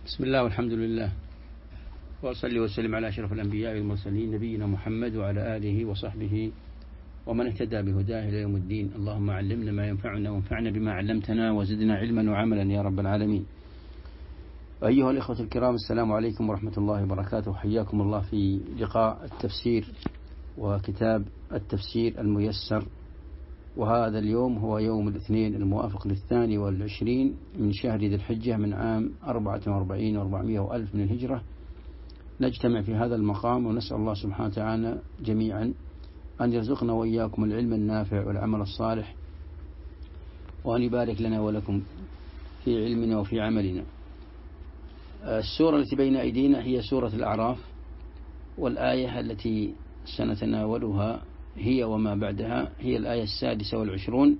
بسم الله والحمد لله، وأصلي وسلم على أشرف الأنبياء والمرسلين نبينا محمد وعلى آله وصحبه ومن اهتدى بهداه إلى يوم الدين. اللهم علمنا ما ينفعنا وانفعنا بما علمتنا وزدنا علما وعملا يا رب العالمين. أيها الإخوة الكرام، السلام عليكم ورحمة الله وبركاته. حياكم الله في لقاء التفسير وكتاب التفسير الميسر. وهذا اليوم هو يوم الاثنين الموافق 22 من شهر ذي الحجة من عام 44 و400 ألف من الهجرة. نجتمع في هذا المقام ونسأل الله سبحانه وتعالى جميعا أن يرزقنا وإياكم العلم النافع والعمل الصالح، وأن يبارك لنا ولكم في علمنا وفي عملنا. السورة التي بين أيدينا هي سورة الأعراف، والآية التي سنتناولها هي وما بعدها هي الآية 26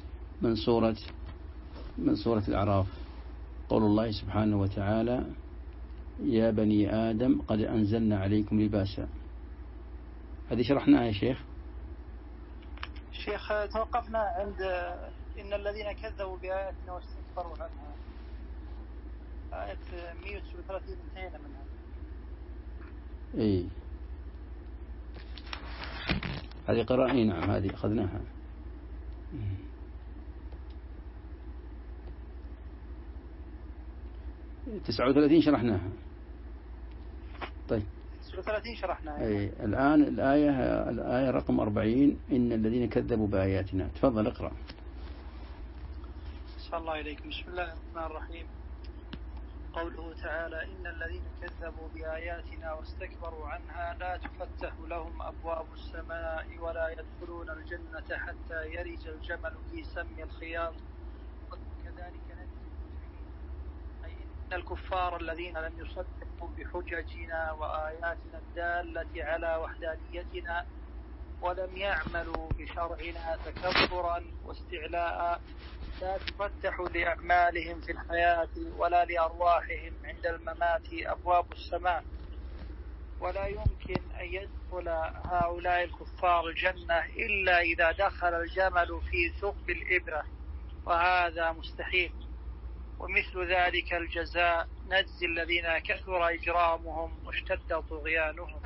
من سورة الأعراف. قول الله سبحانه وتعالى: يا بني آدم قد أنزلنا عليكم لباسا. هذه شرحناها يا شيخ. توقفنا عند إن الذين كذبوا بآياتنا واستكبروا عنها، آية 139 انتهينا منها. إيه، هذه قراءة. نعم، هذه أخذناها. 39 شرحناها. طيب 39 شرحناها. أي الآن الآية رقم 40: إن الذين كذبوا بآياتنا. تفضل اقرأ. صلى الله عليكم. بسم الله الرحمن الرحيم. قوله تعالى: إن الذين كذبوا بآياتنا واستكبروا عنها لا تفتح لهم أبواب السماء ولا يدخلون الجنة حتى يلج الجمل في سم الخياط وكذلك نجزي المجرمين. أي إن الكفار الذين لم يصدقوا بحججنا وآياتنا الدالة على وحدانيتنا ولم يعملوا بشرعنا تكبرا واستعلاء لا تفتح لأعمالهم في الحياة ولا لأرواحهم عند الممات أبواب السماء، ولا يمكن أن يدخل هؤلاء الكفار الجنة إلا إذا دخل الجمل في ثقب الإبرة، وهذا مستحيل. ومثل ذلك الجزاء نجزي الذين كثر إجرامهم واشتد طغيانهم.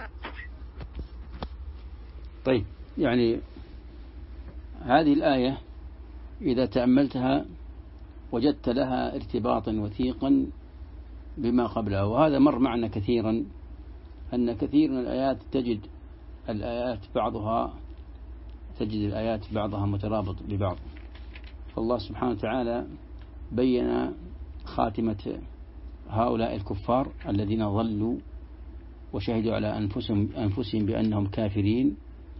طيب، يعني هذه الآية إذا تأملتها وجدت لها ارتباطا وثيقا بما قبلها، وهذا مر معنا كثيرا، أن كثير من الآيات تجد الآيات بعضها مترابط ببعض. فالله سبحانه وتعالى بين خاتمة هؤلاء الكفار الذين ضلوا وشهدوا على أنفسهم بأنهم كافرين،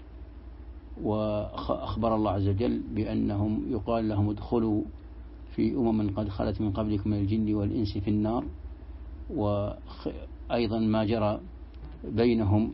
وأخبر الله عز وجل بأنهم يقال لهم ادخلوا في قد خلت من قبلكم من الجن والإنس في النار. وأيضا ما جرى بينهم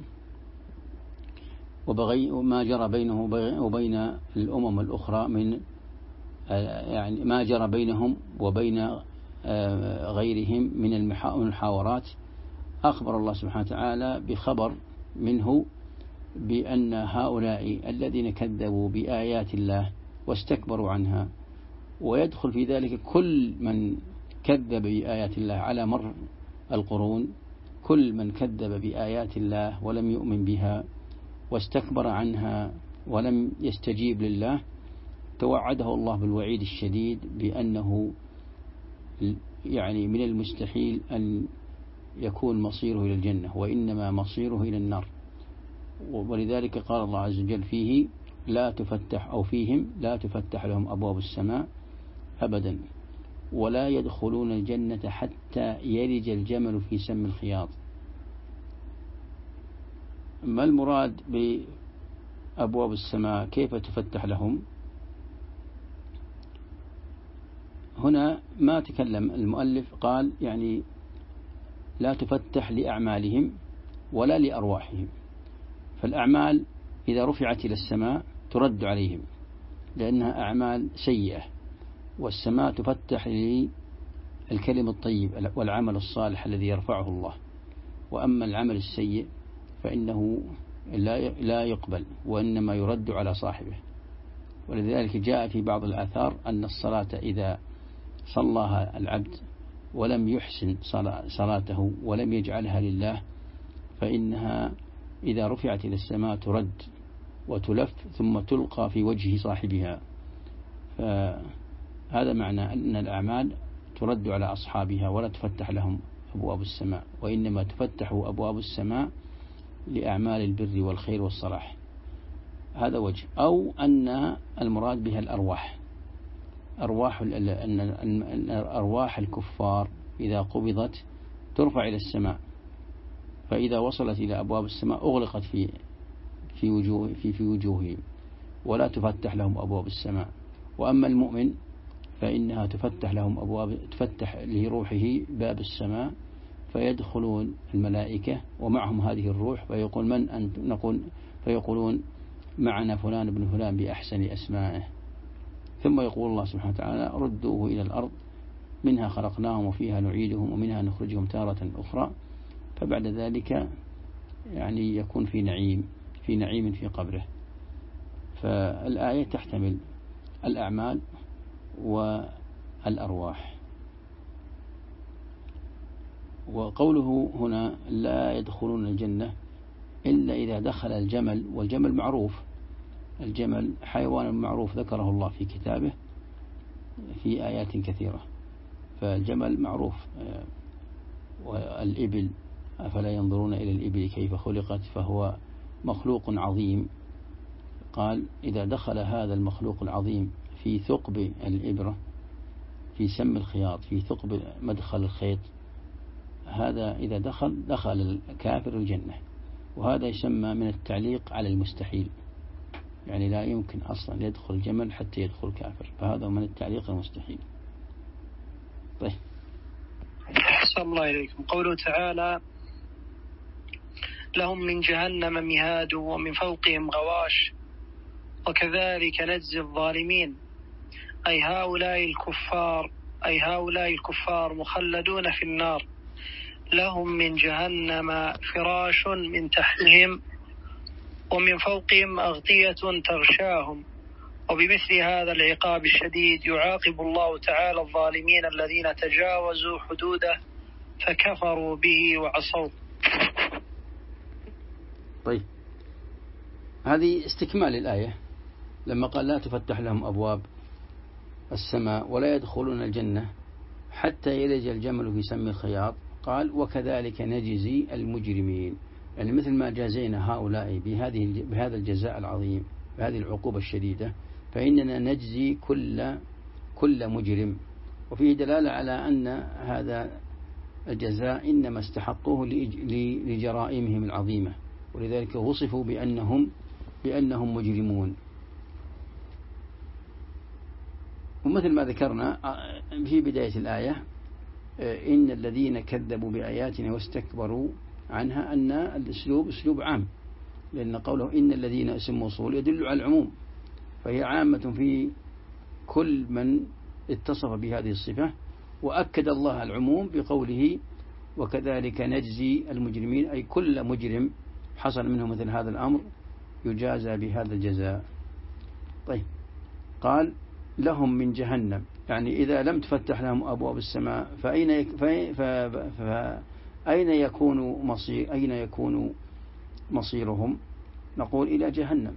وبين الأمم الأخرى من يعني ما جرى بينهم وبين غيرهم من المحاورات. أخبر الله سبحانه وتعالى بخبر منه بأن هؤلاء الذين كذبوا بآيات الله واستكبروا عنها، ويدخل في ذلك كل من كذب بآيات الله على مر القرون، كل من كذب بآيات الله ولم يؤمن بها واستكبر عنها ولم يستجيب لله، توعده الله بالوعيد الشديد بأنه يعني من المستحيل أن يكون مصيره إلى الجنة، وإنما مصيره إلى النار. ولذلك قال الله عز وجل فيهم لا تفتح لهم أبواب السماء أبدا ولا يدخلون الجنة حتى يلج الجمل في سم الخياط. ما المراد بأبواب السماء؟ كيف تفتح لهم؟ هنا ما تكلم المؤلف، قال يعني لا تفتح لأعمالهم ولا لأرواحهم. فالأعمال إذا رفعت إلى السماء ترد عليهم لأنها أعمال سيئة، والسماء تفتح للكلم الطيب والعمل الصالح الذي يرفعه الله. وأما العمل السيء فإنه لا يقبل وإنما يرد على صاحبه. ولذلك جاء في بعض الآثار أن الصلاة إذا صلىها العبد ولم يحسن صلاته ولم يجعلها لله فإنها إذا رفعت إلى السماء ترد وتلف ثم تلقى في وجه صاحبها. فهذا معنى أن الأعمال ترد على أصحابها ولا تفتح لهم أبواب السماء، وإنما تفتح أبواب السماء لأعمال البر والخير والصلاح. هذا وجه. أو أن المراد بها الأرواح، أرواح الكفار إذا قبضت ترفع إلى السماء، فإذا وصلت إلى أبواب السماء أغلقت في وجوههم ولا تفتح لهم أبواب السماء. وأما المؤمن فإنها تفتح لروحه باب السماء فيدخلون الملائكة ومعهم هذه الروح، فيقول من أنت؟ فيقولون معنا فلان بن فلان بأحسن أسمائه، ثم يقول الله سبحانه وتعالى ردوه إلى الأرض منها خلقناهم وفيها نعيدهم ومنها نخرجهم تارة أخرى. فبعد ذلك يعني يكون في نعيم في قبره. فالآية تحتمل الأعمال والأرواح. وقوله هنا لا يدخلون الجنة إلا إذا دخل الجمل، والجمل معروف، الجمل حيوان معروف ذكره الله في كتابه في آيات كثيرة، فالجمل معروف. والإبل أفلا ينظرون إلى الإبل كيف خلقت فهو مخلوق عظيم. قال إذا دخل هذا المخلوق العظيم في ثقب الإبرة، في سم الخياط، في ثقب مدخل الخيط، هذا إذا دخل الكافر الجنة. وهذا يسمى من التعليق على المستحيل، يعني لا يمكن أصلا يدخل الجمل حتى يدخل كافر، فهذا من التعليق المستحيل. طيب أحسن الله إليكم. قوله تعالى لهم من جهنم مهاد ومن فوقهم غواش وكذلك نجزي الظالمين، أي هؤلاء الكفار مخلدون في النار، لهم من جهنم فراش من تحتهم ومن فوقهم أغطية تغشاهم. وبمثل هذا العقاب الشديد يعاقب الله تعالى الظالمين الذين تجاوزوا حدوده فكفروا به وعصوا. طيب هذه استكمال الآية لما قال لا تفتح لهم أبواب السماء ولا يدخلون الجنة حتى يلج الجمل في سم الخياط. قال وكذلك نجزي المجرمين، يعني مثل ما جازينا هؤلاء بهذا الجزاء العظيم، بهذه العقوبة الشديدة، فإننا نجزي كل مجرم. وفيه دلالة على أن هذا الجزاء إنما استحقوه لجرائمهم العظيمة، ولذلك وصفوا بأنهم مجرمون. ومثل ما ذكرنا في بداية الآية إن الذين كذبوا بآياتنا واستكبروا عنها، أن الأسلوب أسلوب عام، لأن قوله إن الذين اسم موصول يدل على العموم، فهي عامة في كل من اتصف بهذه الصفة. وأكد الله العموم بقوله وكذلك نجزي المجرمين، أي كل مجرم حصل منه مثل هذا الأمر يجازى بهذا الجزاء. طيب قال لهم من جهنم، يعني إذا لم تفتح لهم أبواب السماء أين يكون مصيرهم؟ نقول إلى جهنم،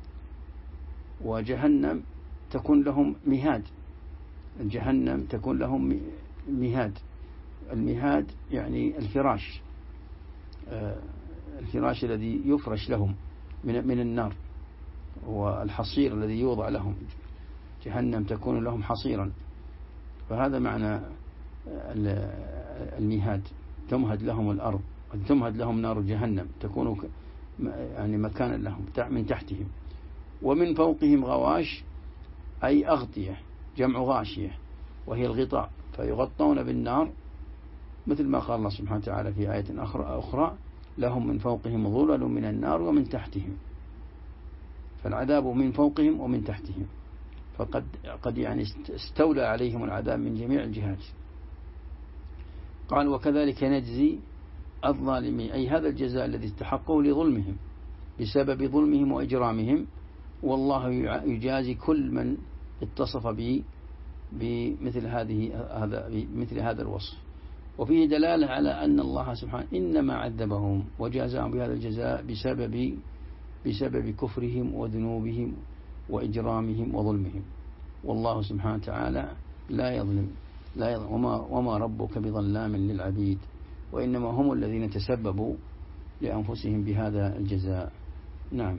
وجهنم تكون لهم مهاد، الجهنم تكون لهم مهاد. المهاد يعني الفراش الذي يفرش لهم من النار، والحصير الذي يوضع لهم، جهنم تكون لهم حصيرا. فهذا معنى المهاد، تمهد لهم الأرض، تمهد لهم نار جهنم، تكون يعني مكانا لهم من تحتهم. ومن فوقهم غواش، أي أغطية، جمع غاشية، وهي الغطاء، فيغطون بالنار، مثل ما قال الله سبحانه وتعالى في آية أخرى لهم من فوقهم ظلل من النار ومن تحتهم، فالعذاب من فوقهم ومن تحتهم، فقد يعني استولى عليهم العذاب من جميع الجهات. قال وكذلك نجزي الظالمين، أي هذا الجزاء الذي استحقوه لظلمهم بسبب ظلمهم وإجرامهم، والله يجازي كل من اتصف بمثل هذا الوصف. وفيه دلالة على أن الله سبحانه إنما عذبهم وجازاهم بهذا الجزاء بسبب كفرهم وذنوبهم وإجرامهم وظلمهم. والله سبحانه وتعالى لا يظلم وما ربك بظلام للعبيد، وإنما هم الذين تسببوا لأنفسهم بهذا الجزاء. نعم.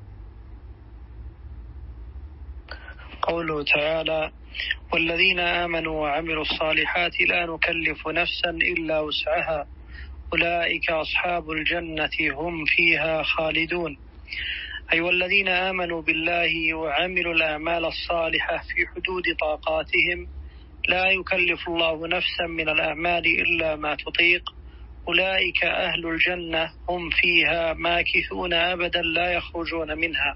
قوله تعالى: والذين آمنوا وعملوا الصالحات لا نكلف نفسا إلا وسعها أولئك أصحاب الجنة هم فيها خالدون. أي والذين آمنوا بالله وعملوا الأعمال الصالحة في حدود طاقاتهم لا يكلف الله نفسا من الأعمال إلا ما تطيق، أولئك أهل الجنة هم فيها ماكثون أبدا لا يخرجون منها.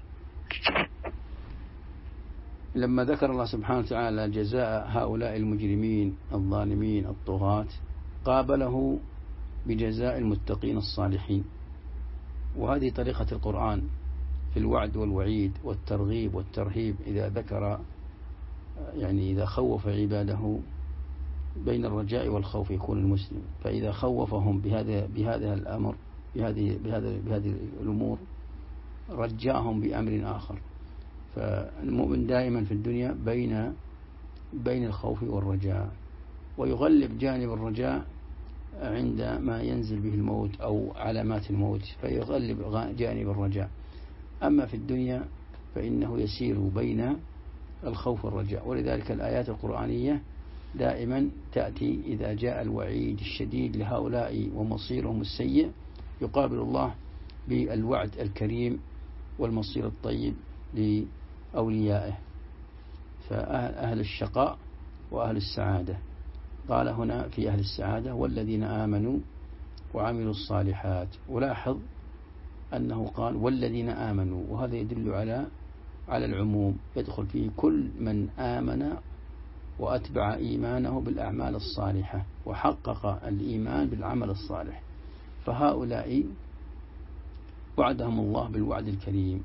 لما ذكر الله سبحانه وتعالى جزاء هؤلاء المجرمين الظالمين الطغاة قابله بجزاء المتقين الصالحين. وهذه طريقة القرآن في الوعد والوعيد والترغيب والترهيب. إذا ذكر إذا خوف عباده بين الرجاء والخوف يكون المسلم، فإذا خوفهم بهذا الأمر بهذه الأمور رجعهم بأمر آخر. فالمؤمن دائما في الدنيا بين الخوف والرجاء، ويغلب جانب الرجاء عندما ينزل به الموت أو علامات الموت، فيغلب جانب الرجاء. أما في الدنيا فإنه يسير بين الخوف والرجاء. ولذلك الآيات القرآنية دائما تأتي إذا جاء الوعيد الشديد لهؤلاء ومصيرهم السيء يقابل الله بالوعد الكريم والمصير الطيب لأوليائه، فأهل الشقاء وأهل السعادة. قال هنا في أهل السعادة والذين آمنوا وعملوا الصالحات، ولاحظ أنه قال والذين آمنوا، وهذا يدل على العموم، يدخل فيه كل من آمن وأتبع إيمانه بالأعمال الصالحة وحقق الإيمان بالعمل الصالح، فهؤلاء وعدهم الله بالوعد الكريم.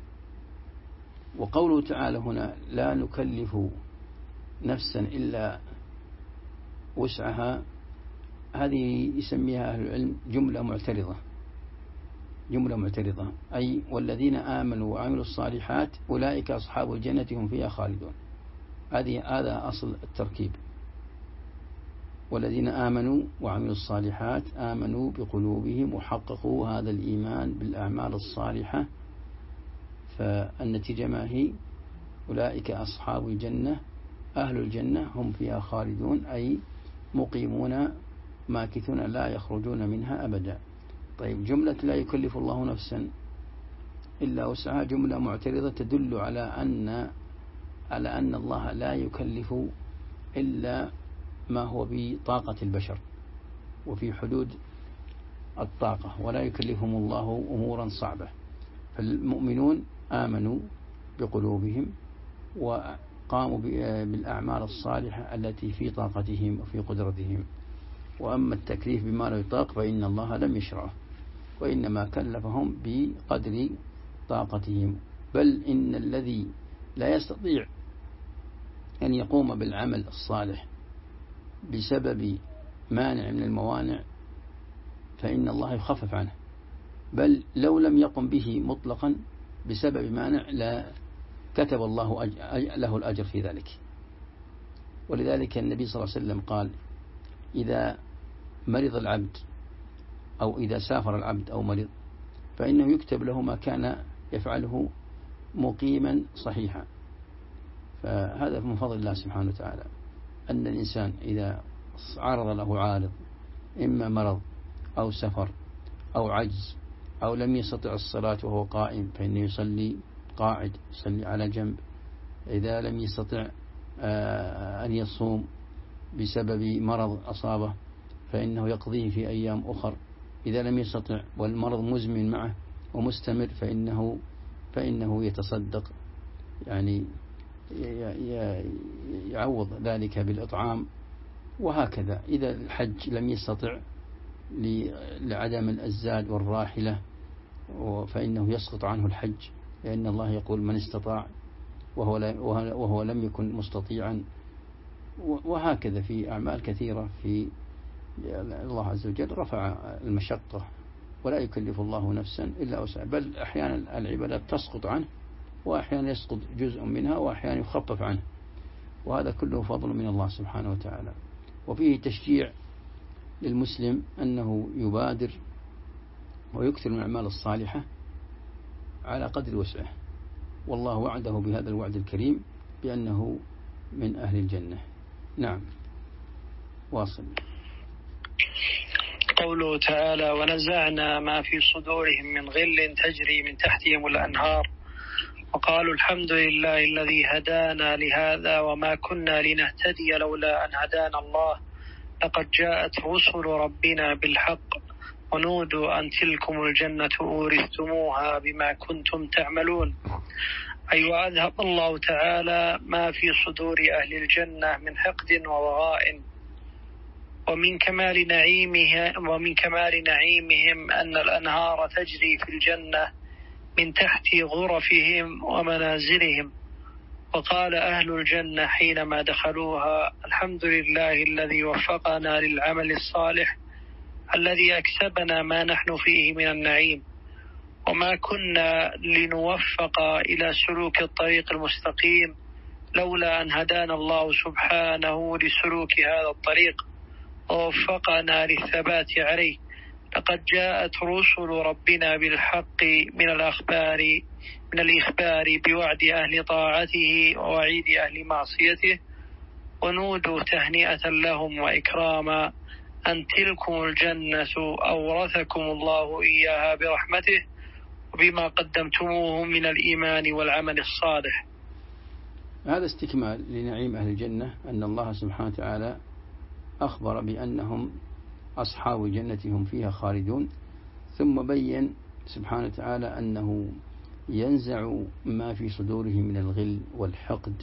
وقوله تعالى هنا لا نكلف نفسا إلا وسعها، هذه يسميها أهل العلم جملة معترضة، أي والذين آمنوا وعملوا الصالحات أولئك أصحاب الجنة هم فيها خالدون. هذا أصل التركيب. والذين آمنوا وعملوا الصالحات آمنوا بقلوبهم وحققوا هذا الإيمان بالأعمال الصالحة، فالنتيجة ما هي؟ أولئك أصحاب الجنة أهل الجنة هم فيها خالدون، أي مقيمون ماكثون لا يخرجون منها أبدا. طيب، جملة لا يكلف الله نفسا إلا وسعها جملة معترضة تدل على أن الله لا يكلف إلا ما هو بطاقة البشر وفي حدود الطاقة، ولا يكلفهم الله أمورا صعبة. فالمؤمنون آمنوا بقلوبهم وقاموا بالأعمال الصالحة التي في طاقتهم وفي قدرتهم. وأما التكليف بما لا يطاق فإن الله لم يشرعه، وإنما كلفهم بقدر طاقتهم. بل إن الذي لا يستطيع أن يقوم بالعمل الصالح بسبب مانع من الموانع فإن الله يخفف عنه، بل لو لم يقم به مطلقا بسبب مانع لا كتب الله له الأجر في ذلك. ولذلك النبي صلى الله عليه وسلم قال إذا مرض العبد أو إذا سافر العبد أو مرض فإنه يكتب له ما كان يفعله مقيما صحيحا. فهذا من فضل الله سبحانه وتعالى أن الإنسان إذا عرض له عارض إما مرض أو سفر أو عجز أو لم يستطع الصلاة وهو قائم فإنه يصلي قاعد، يصلي على جنب. إذا لم يستطع أن يصوم بسبب مرض أصابه فإنه يقضيه في أيام أخر. إذا لم يستطع والمرض مزمن معه ومستمر فإنه يتصدق، يعني يعوض ذلك بالإطعام. وهكذا إذا الحج لم يستطع لعدم الزاد والراحلة فإنه يسقط عنه الحج، لأن الله يقول من استطاع وهو لم يكن مستطيعا وهكذا في أعمال كثيرة في الله عز وجل رفع المشقة ولا يكلف الله نفسا إلا وسعها، بل أحيانا العبادات تسقط عنه وأحيانا يسقط جزء منها وأحيانا يخفف عنه، وهذا كله فضل من الله سبحانه وتعالى. وفيه تشجيع للمسلم أنه يبادر ويكثر من الأعمال الصالحة على قدر وسعه، والله وعده بهذا الوعد الكريم بأنه من أهل الجنة. نعم، واصل. قوله تعالى: ونزعنا ما في صدورهم من غل تجري من تحتهم الأنهار وقالوا الحمد لله الذي هدانا لهذا وما كنا لنهتدي لولا أن هدانا الله لقد جاءت رسل ربنا بالحق ونودوا أن تلكم الجنة أورثتموها بما كنتم تعملون. أي وأذهب الله تعالى ما في صدور أهل الجنة من حقد ووغاء. ومن كمال نعيمهم أن الأنهار تجري في الجنة من تحت غرفهم ومنازلهم. وقال أهل الجنة حينما دخلوها: الحمد لله الذي وفقنا للعمل الصالح الذي أكسبنا ما نحن فيه من النعيم، وما كنا لنوفق إلى سلوك الطريق المستقيم لولا أن هدانا الله سبحانه لسلوك هذا الطريق ووفقنا للثبات عليه. لقد جاءت رسل ربنا بالحق من الإخبار بوعد أهل طاعته ووعيد أهل معصيته، ونودوا تهنئة لهم وإكراما أن تلكم الجنة أورثكم الله إياها برحمته وبما قدمتموه من الإيمان والعمل الصالح. هذا استكمال لنعيم أهل الجنة، أن الله سبحانه وتعالى أخبر بأنهم أصحاب الجنة هم فيها خالدون، ثم بين سبحانه وتعالى أنه ينزع ما في صدورهم من الغل والحقد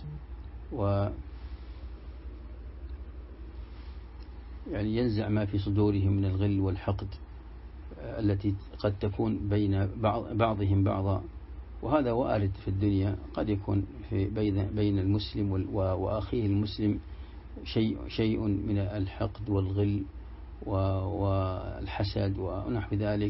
يعني ينزع ما في صدورهم من الغل والحقد التي قد تكون بين بعضهم بعضا، وهذا وارد في الدنيا، قد يكون في بين المسلم وأخيه المسلم شيء من الحقد والغل والحسد ونحو ذلك،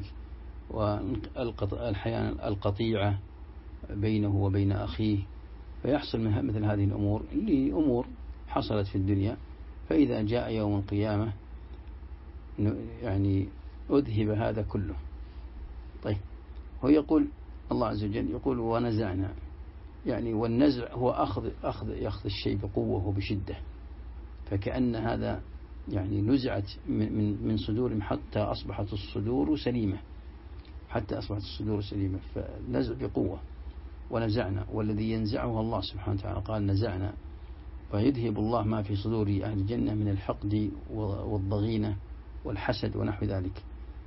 والأحيان القطيعة بينه وبين أخيه، فيحصل مثل هذه الأمور لأمور حصلت في الدنيا، فإذا جاء يوم القيامة يعني أذهب هذا كله. طيب، هو يقول الله عز وجل يقول ونزعنا، يعني والنزع هو أخذ الشيء بقوة وبشدة، فكأن هذا يعني نزعت من صدورهم حتى أصبحت الصدور سليمة، فنزع بقوة. ونزعنا، والذي ينزعه الله سبحانه وتعالى قال نزعنا، فيذهب الله ما في صدور أهل الجنة من الحقد والضغينة والحسد ونحو ذلك،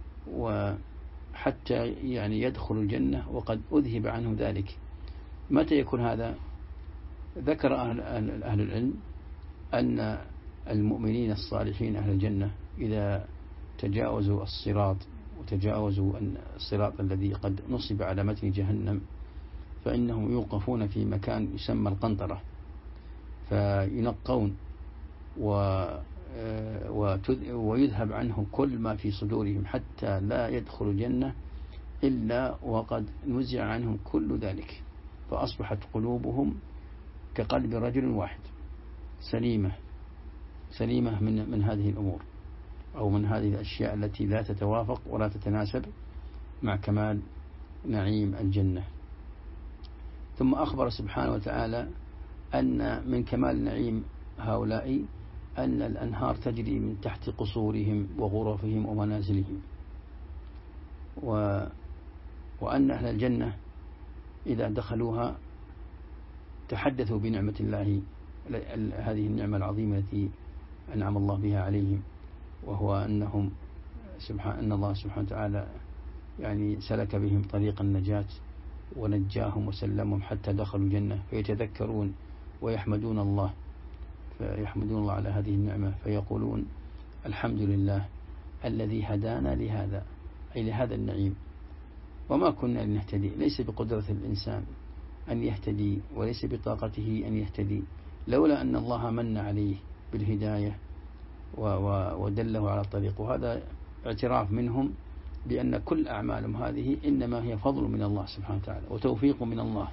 وحتى يعني يدخل الجنة وقد أذهب عنه ذلك. متى يكون هذا؟ ذكر أهل العلم أن المؤمنين الصالحين أهل الجنة إذا تجاوزوا الصراط وتجاوزوا الصراط الذي قد نصب على متن جهنم، فإنهم يوقفون في مكان يسمى القنطرة، فينقون ويذهب عنهم كل ما في صدورهم حتى لا يدخل الجنة إلا وقد نزع عنهم كل ذلك، فأصبحت قلوبهم كقلب رجل واحد سليمة من هذه الأمور أو من هذه الأشياء التي لا تتوافق ولا تتناسب مع كمال نعيم الجنة. ثم أخبر سبحانه وتعالى أن من كمال نعيم هؤلاء أن الأنهار تجري من تحت قصورهم وغرفهم ومنازلهم، وأن أهل الجنة إذا دخلوها تحدثوا بنعمة الله، هذه النعمة العظيمة التي أنعم الله بها عليهم، وهو أن الله سبحانه وتعالى يعني سلك بهم طريق النجاة ونجاهم وسلمهم حتى دخلوا الجنة، فيتذكرون ويحمدون الله على هذه النعمة، فيقولون الحمد لله الذي هدانا لهذا، أي لهذا النعيم، وما كنا لنهتدي. ليس بقدرة الإنسان أن يهتدي وليس بطاقته أن يهتدي لولا أن الله من عليه بالهداية ودله على الطريق. وهذا اعتراف منهم بأن كل أعمالهم هذه إنما هي فضل من الله سبحانه وتعالى وتوفيق من الله،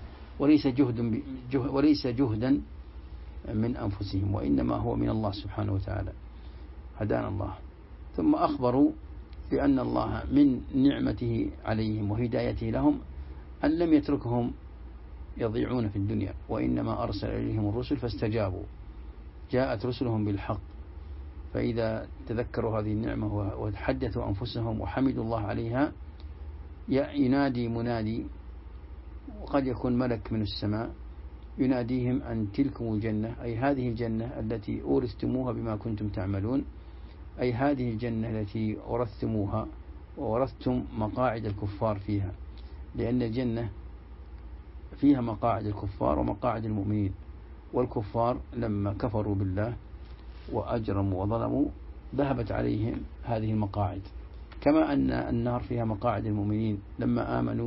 وليس جهدا من أنفسهم، وإنما هو من الله سبحانه وتعالى، هدانا الله. ثم أخبروا بأن الله من نعمته عليهم وهدايته لهم أن لم يتركهم يضيعون في الدنيا، وإنما أرسل إليهم الرسل فاستجابوا، جاءت رسلهم بالحق. فإذا تذكروا هذه النعمة وحدثوا أنفسهم وحمدوا الله عليها، ينادي منادي، وقد يكون ملك من السماء يناديهم أن تلكم الجنة، أي هذه الجنة التي أورثتموها بما كنتم تعملون، أي هذه الجنة التي ورثتموها وورثتم مقاعد الكفار فيها، لأن الجنة فيها مقاعد الكفار ومقاعد المؤمنين، والكفار لما كفروا بالله وأجرموا وظلموا ذهبت عليهم هذه المقاعد، كما أن النار فيها مقاعد المؤمنين لما آمنوا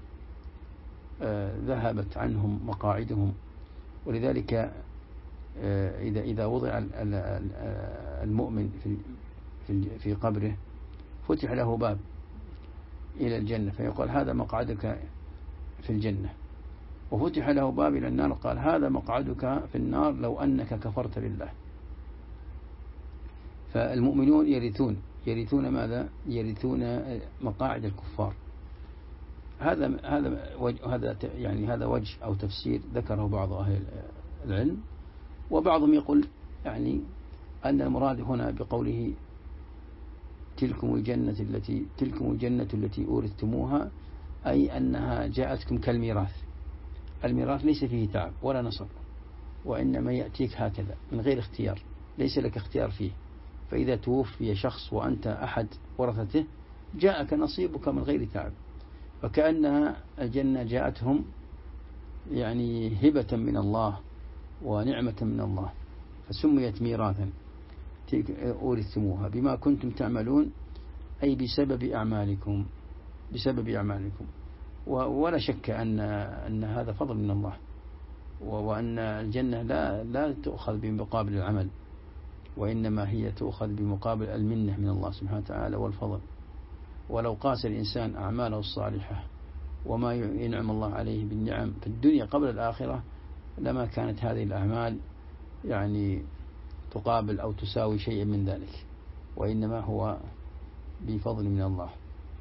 ذهبت عنهم مقاعدهم. ولذلك إذا وضع المؤمن في قبره فتح له باب إلى الجنة فيقول هذا مقعدك في الجنة، وفتح له باب إلى النار قال هذا مقعدك في النار لو أنك كفرت بالله. فالمؤمنون يرثون ماذا؟ يرثون مقاعد الكفار. هذا وجه أو تفسير ذكره بعض أهل العلم، وبعضهم يقول يعني أن المراد هنا بقوله تلكم الجنة التي أورثتموها، أي أنها جاءتكم كالميراث. الميراث ليس فيه تعب ولا نصب، وإنما يأتيك هكذا من غير اختيار، ليس لك اختيار فيه. فإذا توفي شخص وأنت أحد ورثته جاءك نصيبك من غير تعب، فكأنها الجنة جاءتهم يعني هبة من الله ونعمة من الله، فسميت ميراثا أورثتموها بما كنتم تعملون، أي بسبب أعمالكم. ولا شك أن هذا فضل من الله، وأن الجنة لا تؤخذ بمقابل العمل، وإنما هي تؤخذ بمقابل المنة من الله سبحانه وتعالى والفضل. ولو قاس الإنسان أعماله الصالحة وما ينعم الله عليه بالنعم في الدنيا قبل الآخرة لما كانت هذه الأعمال يعني تقابل أو تساوي شيئا من ذلك، وإنما هو بفضل من الله.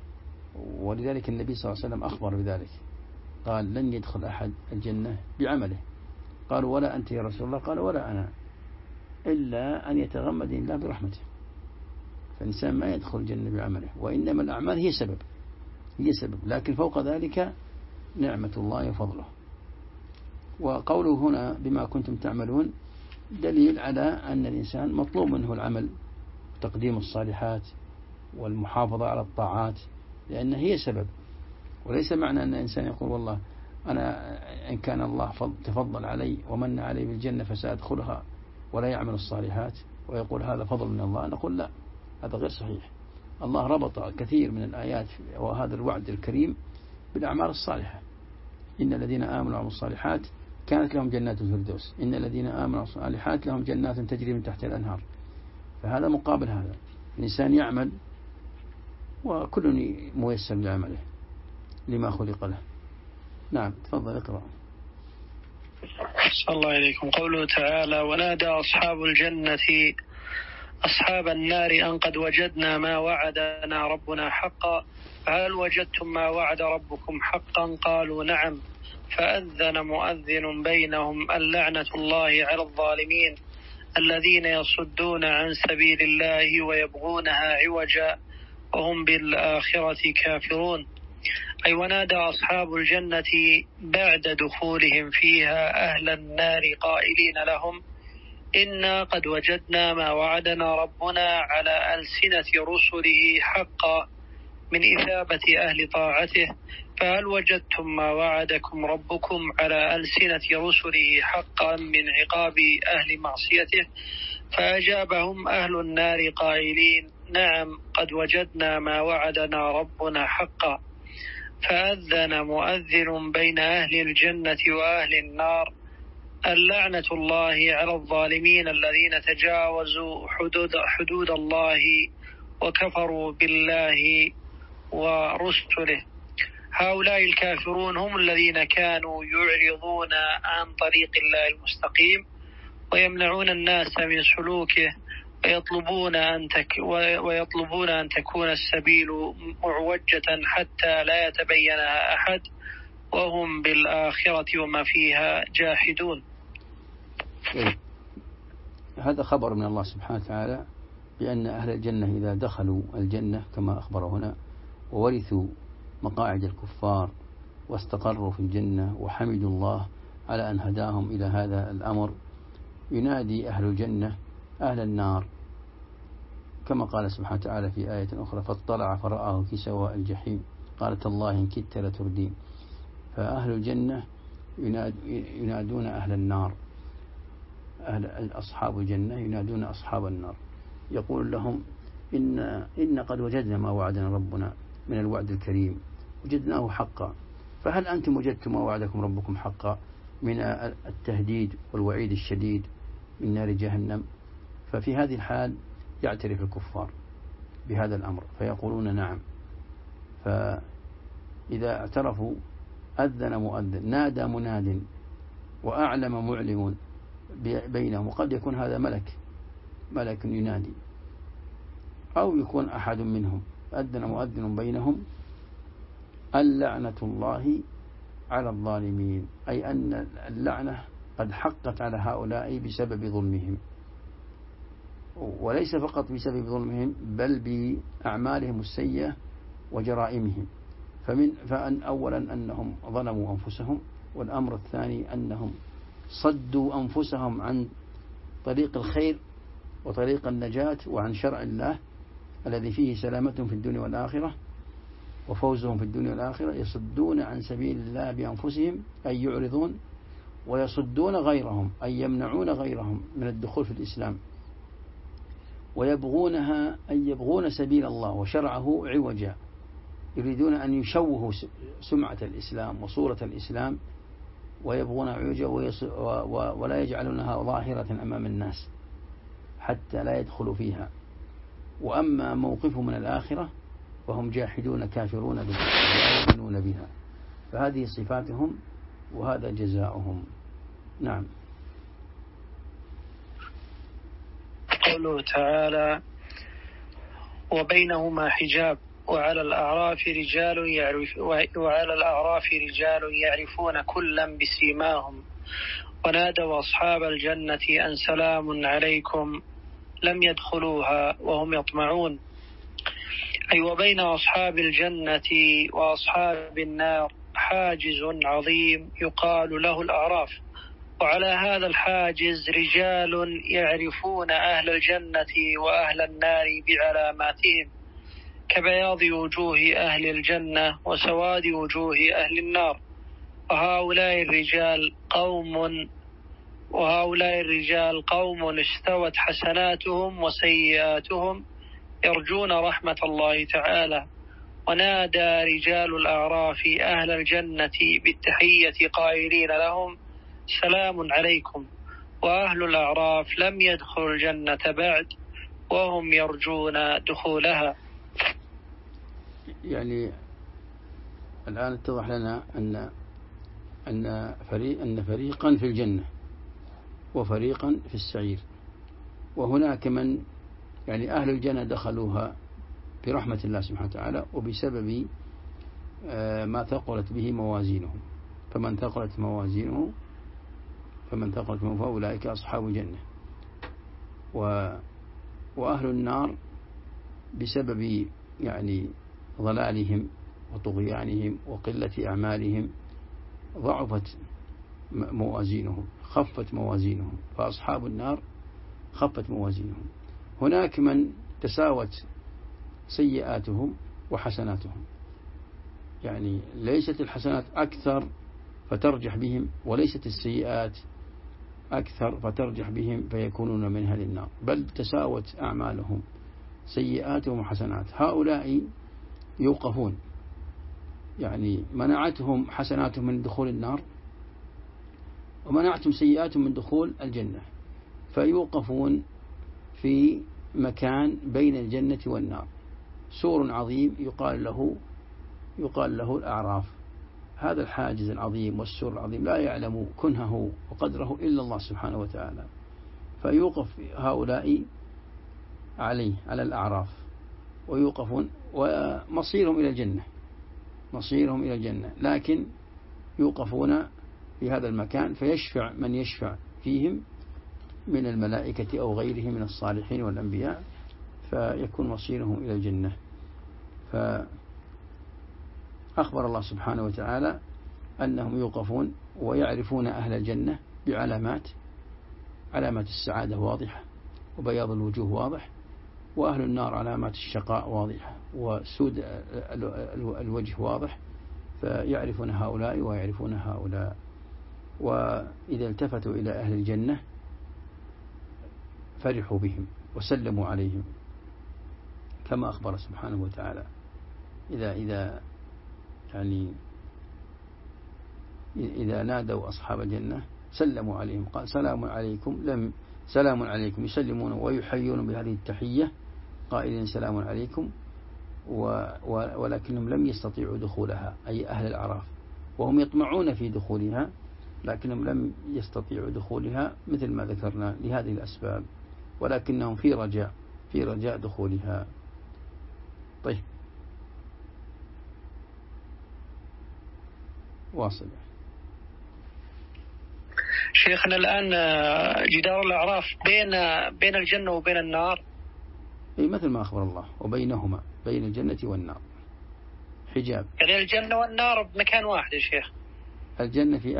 ولذلك النبي صلى الله عليه وسلم أخبر بذلك، قال لن يدخل أحد الجنة بعمله. قالوا ولا أنت يا رسول الله؟ قال ولا أنا، إلا أن يتغمد الله برحمته. فالإنسان ما يدخل الجنة بعمله، وإنما الأعمال هي سبب، لكن فوق ذلك نعمة الله وفضله. وقوله هنا بما كنتم تعملون دليل على أن الإنسان مطلوب منه العمل وتقديم الصالحات والمحافظة على الطاعات، لأن هي سبب. وليس معنى أن الإنسان يقول والله أنا إن كان الله تفضل علي ومن علي بالجنة فسأدخلها ولا يعمل الصالحات ويقول هذا فضل من الله، نقول لا، هذا غير صحيح. الله ربط كثير من الآيات وهذا الوعد الكريم بالأعمال الصالحة. إن الذين آمنوا وعملوا الصالحات كانت لهم جنات الفردوس، إن الذين آمنوا وعملوا الصالحات لهم جنات تجري من تحت الأنهار. فهذا مقابل هذا، الإنسان يعمل وكل ميسر لعمله لما خلق له. نعم تفضل اقرأ. صلى الله عليكم. قوله تعالى ونادى أصحاب الجنة أصحاب النار أن قد وجدنا ما وعدنا ربنا حقا فهل وجدتم ما وعد ربكم حقا؟ قالوا نعم. فأذن مؤذن بينهم اللعنة الله على الظالمين الذين يصدون عن سبيل الله ويبغونها عوجا وهم بالآخرة كافرون. أي ونادى أصحاب الجنة بعد دخولهم فيها أهل النار قائلين لهم إنا قد وجدنا ما وعدنا ربنا على ألسنة رسله حقا من إثابة أهل طاعته فهل وجدتم ما وعدكم ربكم على ألسنة رسله حقا من عقاب أهل معصيته؟ فأجابهم أهل النار قائلين نعم قد وجدنا ما وعدنا ربنا حقا. فأذن مؤذن بين أهل الجنة وأهل النار اللعنة الله على الظالمين الذين تجاوزوا حدود الله وكفروا بالله ورسله. هؤلاء الكافرون هم الذين كانوا يعرضون عن طريق الله المستقيم ويمنعون الناس من سلوكه ويطلبون أن تكون السبيل معوجة حتى لا يتبينها أحد وهم بالآخرة وما فيها جاحدون. هذا خبر من الله سبحانه وتعالى بأن أهل الجنة إذا دخلوا الجنة كما أخبر هنا وورثوا مقاعد الكفار واستقروا في الجنة وحمدوا الله على أن هداهم إلى هذا الأمر، ينادي أهل الجنة أهل النار كما قال سبحانه وتعالى في آية أخرى: فاطلع فرآه في سواء الجحيم قالت الله إن كدت لتردين. فأهل الجنة ينادون أهل النار، أصحاب الجنة ينادون أصحاب النار، يقول لهم إن قد وجدنا ما وعدنا ربنا من الوعد الكريم، وجدناه حقا، فهل أنتم وجدتم ما وعدكم ربكم حقا من التهديد والوعيد الشديد من نار جهنم؟ ففي هذه الحال يعترف الكفار بهذا الأمر فيقولون نعم. فإذا اعترفوا أذن مؤذن، نادى مناد، وأعلم معلم بينهم، وقد يكون هذا ملك ينادي، أو يكون أحد منهم، أذن مؤذن بينهم: اللعنة الله على الظالمين، أي أن اللعنة قد حقت على هؤلاء بسبب ظلمهم، وليس فقط بسبب ظلمهم بل بأعمالهم السيئة وجرائمهم. فأن أولا أنهم ظلموا أنفسهم، والأمر الثاني أنهم صدوا أنفسهم عن طريق الخير وطريق النجاة وعن شرع الله الذي فيه سلامتهم في الدنيا والآخرة وفوزهم في الدنيا والآخرة. يصدون عن سبيل الله بأنفسهم أي يعرضون، ويصدون غيرهم أي يمنعون غيرهم من الدخول في الإسلام، ويبغونها أي يبغون سبيل الله وشرعه عوجا، يريدون أن يشوهوا سمعة الإسلام وصورة الإسلام، ويبغون عوجا ولا يجعلونها ظاهرة أمام الناس حتى لا يدخلوا فيها. وأما موقفهم من الآخرة وهم جاحدون كافرون بها لا يؤمنون بها، فهذه صفاتهم وهذا جزاؤهم. نعم. قوله تعالى: وبينهما حجاب وعلى الأعراف رجال يعرفون كلا بسيماهم ونادوا أصحاب الجنة أن سلام عليكم لم يدخلوها وهم يطمعون. أي وبين أصحاب الجنة وأصحاب النار حاجز عظيم يقال له الأعراف، وعلى هذا الحاجز رجال يعرفون أهل الجنة وأهل النار بعلاماتهم كبياض وجوه أهل الجنة وسواد وجوه أهل النار، وهؤلاء الرجال قوم استوت حسناتهم وسيئاتهم يرجون رحمة الله تعالى. ونادى رجال الأعراف أهل الجنة بالتحية قائلين لهم سلام عليكم، وأهل الأعراف لم يدخلوا الجنة بعد وهم يرجون دخولها. يعني الآن اتضح لنا أن فريقا في الجنة وفريقا في السعير، وهناك من يعني أهل الجنة دخلوها برحمة الله سبحانه وتعالى وبسبب ما ثقلت به موازينهم، فمن ثقلت موازينه فأولئك أصحاب الجنة. وأهل النار بسبب يعني ضلالهم وطغيانهم وقلة أعمالهم ضعفت موازينهم، خفت موازينهم، فأصحاب النار خفت موازينهم. هناك من تساوت سيئاتهم وحسناتهم، يعني ليست الحسنات أكثر فترجح بهم، وليست السيئات أكثر فترجح بهم فيكونون من أهل النار، بل تساوت أعمالهم سيئاتهم وحسنات. هؤلاء يوقفون، يعني منعتهم حسناتهم من دخول النار ومنعتم سيئاتهم من دخول الجنة، فيوقفون في مكان بين الجنة والنار، سور عظيم يقال له الأعراف. هذا الحاجز العظيم والسور العظيم لا يعلم كنهه وقدره إلا الله سبحانه وتعالى، فيوقف هؤلاء عليه على الأعراف ويوقفون ومصيرهم إلى الجنة، لكن يوقفون في هذا المكان فيشفع من يشفع فيهم من الملائكة أو غيرهم من الصالحين والأنبياء، فيكون مصيرهم إلى الجنة. فأخبر الله سبحانه وتعالى أنهم يوقفون ويعرفون أهل الجنة بعلامات السعادة واضحة وبياض الوجوه واضح، وأهل النار علامات الشقاء واضحة وسود الوجه واضح، فيعرفون هؤلاء ويعرفون هؤلاء. وإذا التفتوا إلى أهل الجنة فرحوا بهم وسلموا عليهم، كما أخبر سبحانه وتعالى إذا نادوا أصحاب الجنة سلموا عليهم، قال سلام عليكم، يسلمون ويحيون بهذه التحية قائلين سلام عليكم، ولكنهم لم يستطيعوا دخولها، أي أهل الأعراف، وهم يطمعون في دخولها لكنهم لم يستطيعوا دخولها مثل ما ذكرنا لهذه الأسباب، ولكنهم في رجاء دخولها. طيب واصل. شيخنا الآن جدار الأعراف بين الجنة وبين النار، مثل ما أخبر الله وبينهما بين الجنة والنار حجاب، يعني الجنة والنار بمكان واحد يا شيخ. الجنة في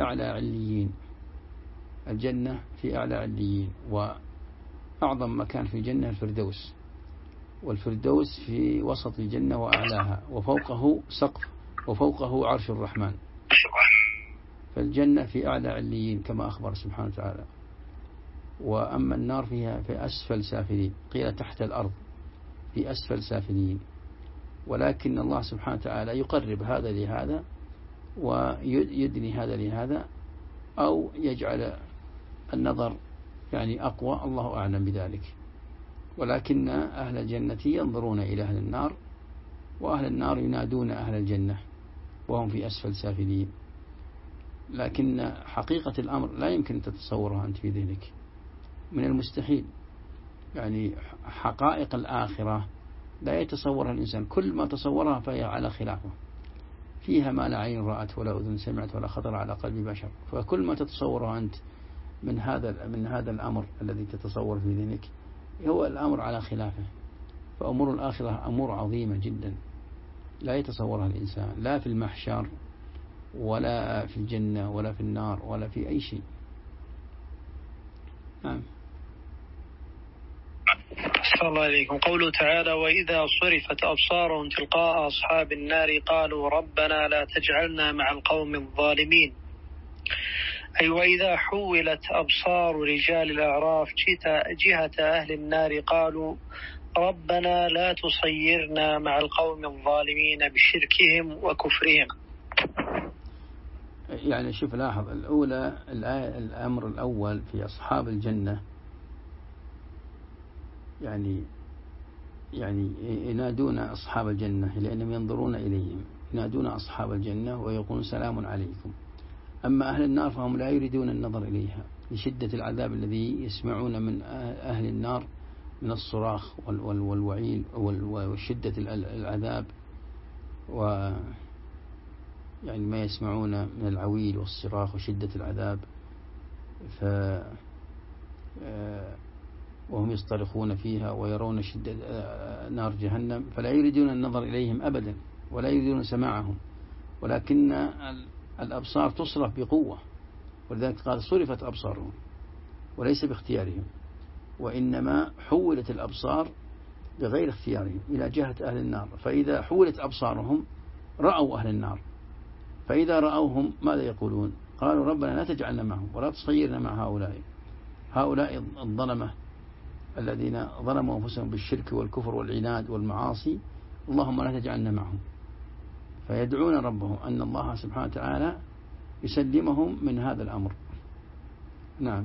أعلى عليين، وأعظم مكان في الجنة الفردوس، والفردوس في وسط الجنة وأعلاها، وفوقه سقف وفوقه عرش الرحمن، فالجنة في أعلى عليين كما أخبر سبحانه وتعالى. وأما النار فيها في أسفل سافلين، قيل تحت الأرض في أسفل سافلين، ولكن الله سبحانه وتعالى يقرب هذا لهذا ويدني هذا لهذا، أو يجعل النظر يعني أقوى، الله أعلم بذلك. ولكن أهل الجنة ينظرون إلى أهل النار، وأهل النار ينادون أهل الجنة وهم في أسفل سافلين، لكن حقيقة الأمر لا يمكن تتصورها أنت في ذهنك، من المستحيل. يعني حقائق الآخرة لا يتصورها الإنسان، كل ما تصورها فهي على خلافه، فيها ما لا عين رأت ولا أذن سمعت ولا خطر على قلب بشر، فكل ما تتصوره أنت من هذا الأمر الذي تتصور في ذهنك هو الأمر على خلافه. فأمور الآخرة أمور عظيمة جدا لا يتصورها الإنسان، لا في المحشر ولا في الجنة ولا في النار ولا في أي شيء. نعم. صلى الله عليكم. قوله تعالى: وإذا صرفت أبصارهم تلقاء أصحاب النار قالوا ربنا لا تجعلنا مع القوم الظالمين، أي وإذا حولت أبصار رجال الأعراف جهة أهل النار قالوا ربنا لا تصيرنا مع القوم الظالمين بشركهم وكفرهم. يعني شوف لاحظ الأولى الأمر الأول في أصحاب الجنة، يعني ينادون أصحاب الجنة لأنهم ينظرون إليهم، ينادون أصحاب الجنة ويقولون سلام عليكم. أما أهل النار فهم لا يريدون النظر إليها لشدة العذاب الذي يسمعون من أهل النار من الصراخ والوعيل وشدة العذاب، يعني ما يسمعون من العويل والصراخ وشدة العذاب، وهم يصطرخون فيها ويرون شدة نار جهنم، فلا يريدون النظر إليهم أبدا ولا يريدون سماعهم، ولكن الأبصار تصرف بقوة، ولذلك قال صرفت أبصارهم، وليس باختيارهم، وإنما حولت الأبصار بغير اختيارهم إلى جهة أهل النار. فإذا حولت أبصارهم رأوا أهل النار، فإذا رأوهم ماذا يقولون؟ قالوا ربنا لا تجعلنا معهم ولا تصيرنا مع هؤلاء الظلمة الذين ظلموا أنفسهم بالشرك والكفر والعناد والمعاصي، اللهم لا تجعلنا معهم. فيدعون ربهم أن الله سبحانه وتعالى يسلمهم من هذا الأمر، نعم.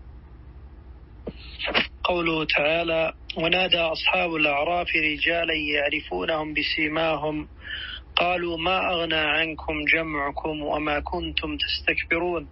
قوله تعالى: ونادى أصحاب الأعراف رجالا يعرفونهم بسيماهم قالوا ما أغنى عنكم جمعكم وما كنتم تستكبرون.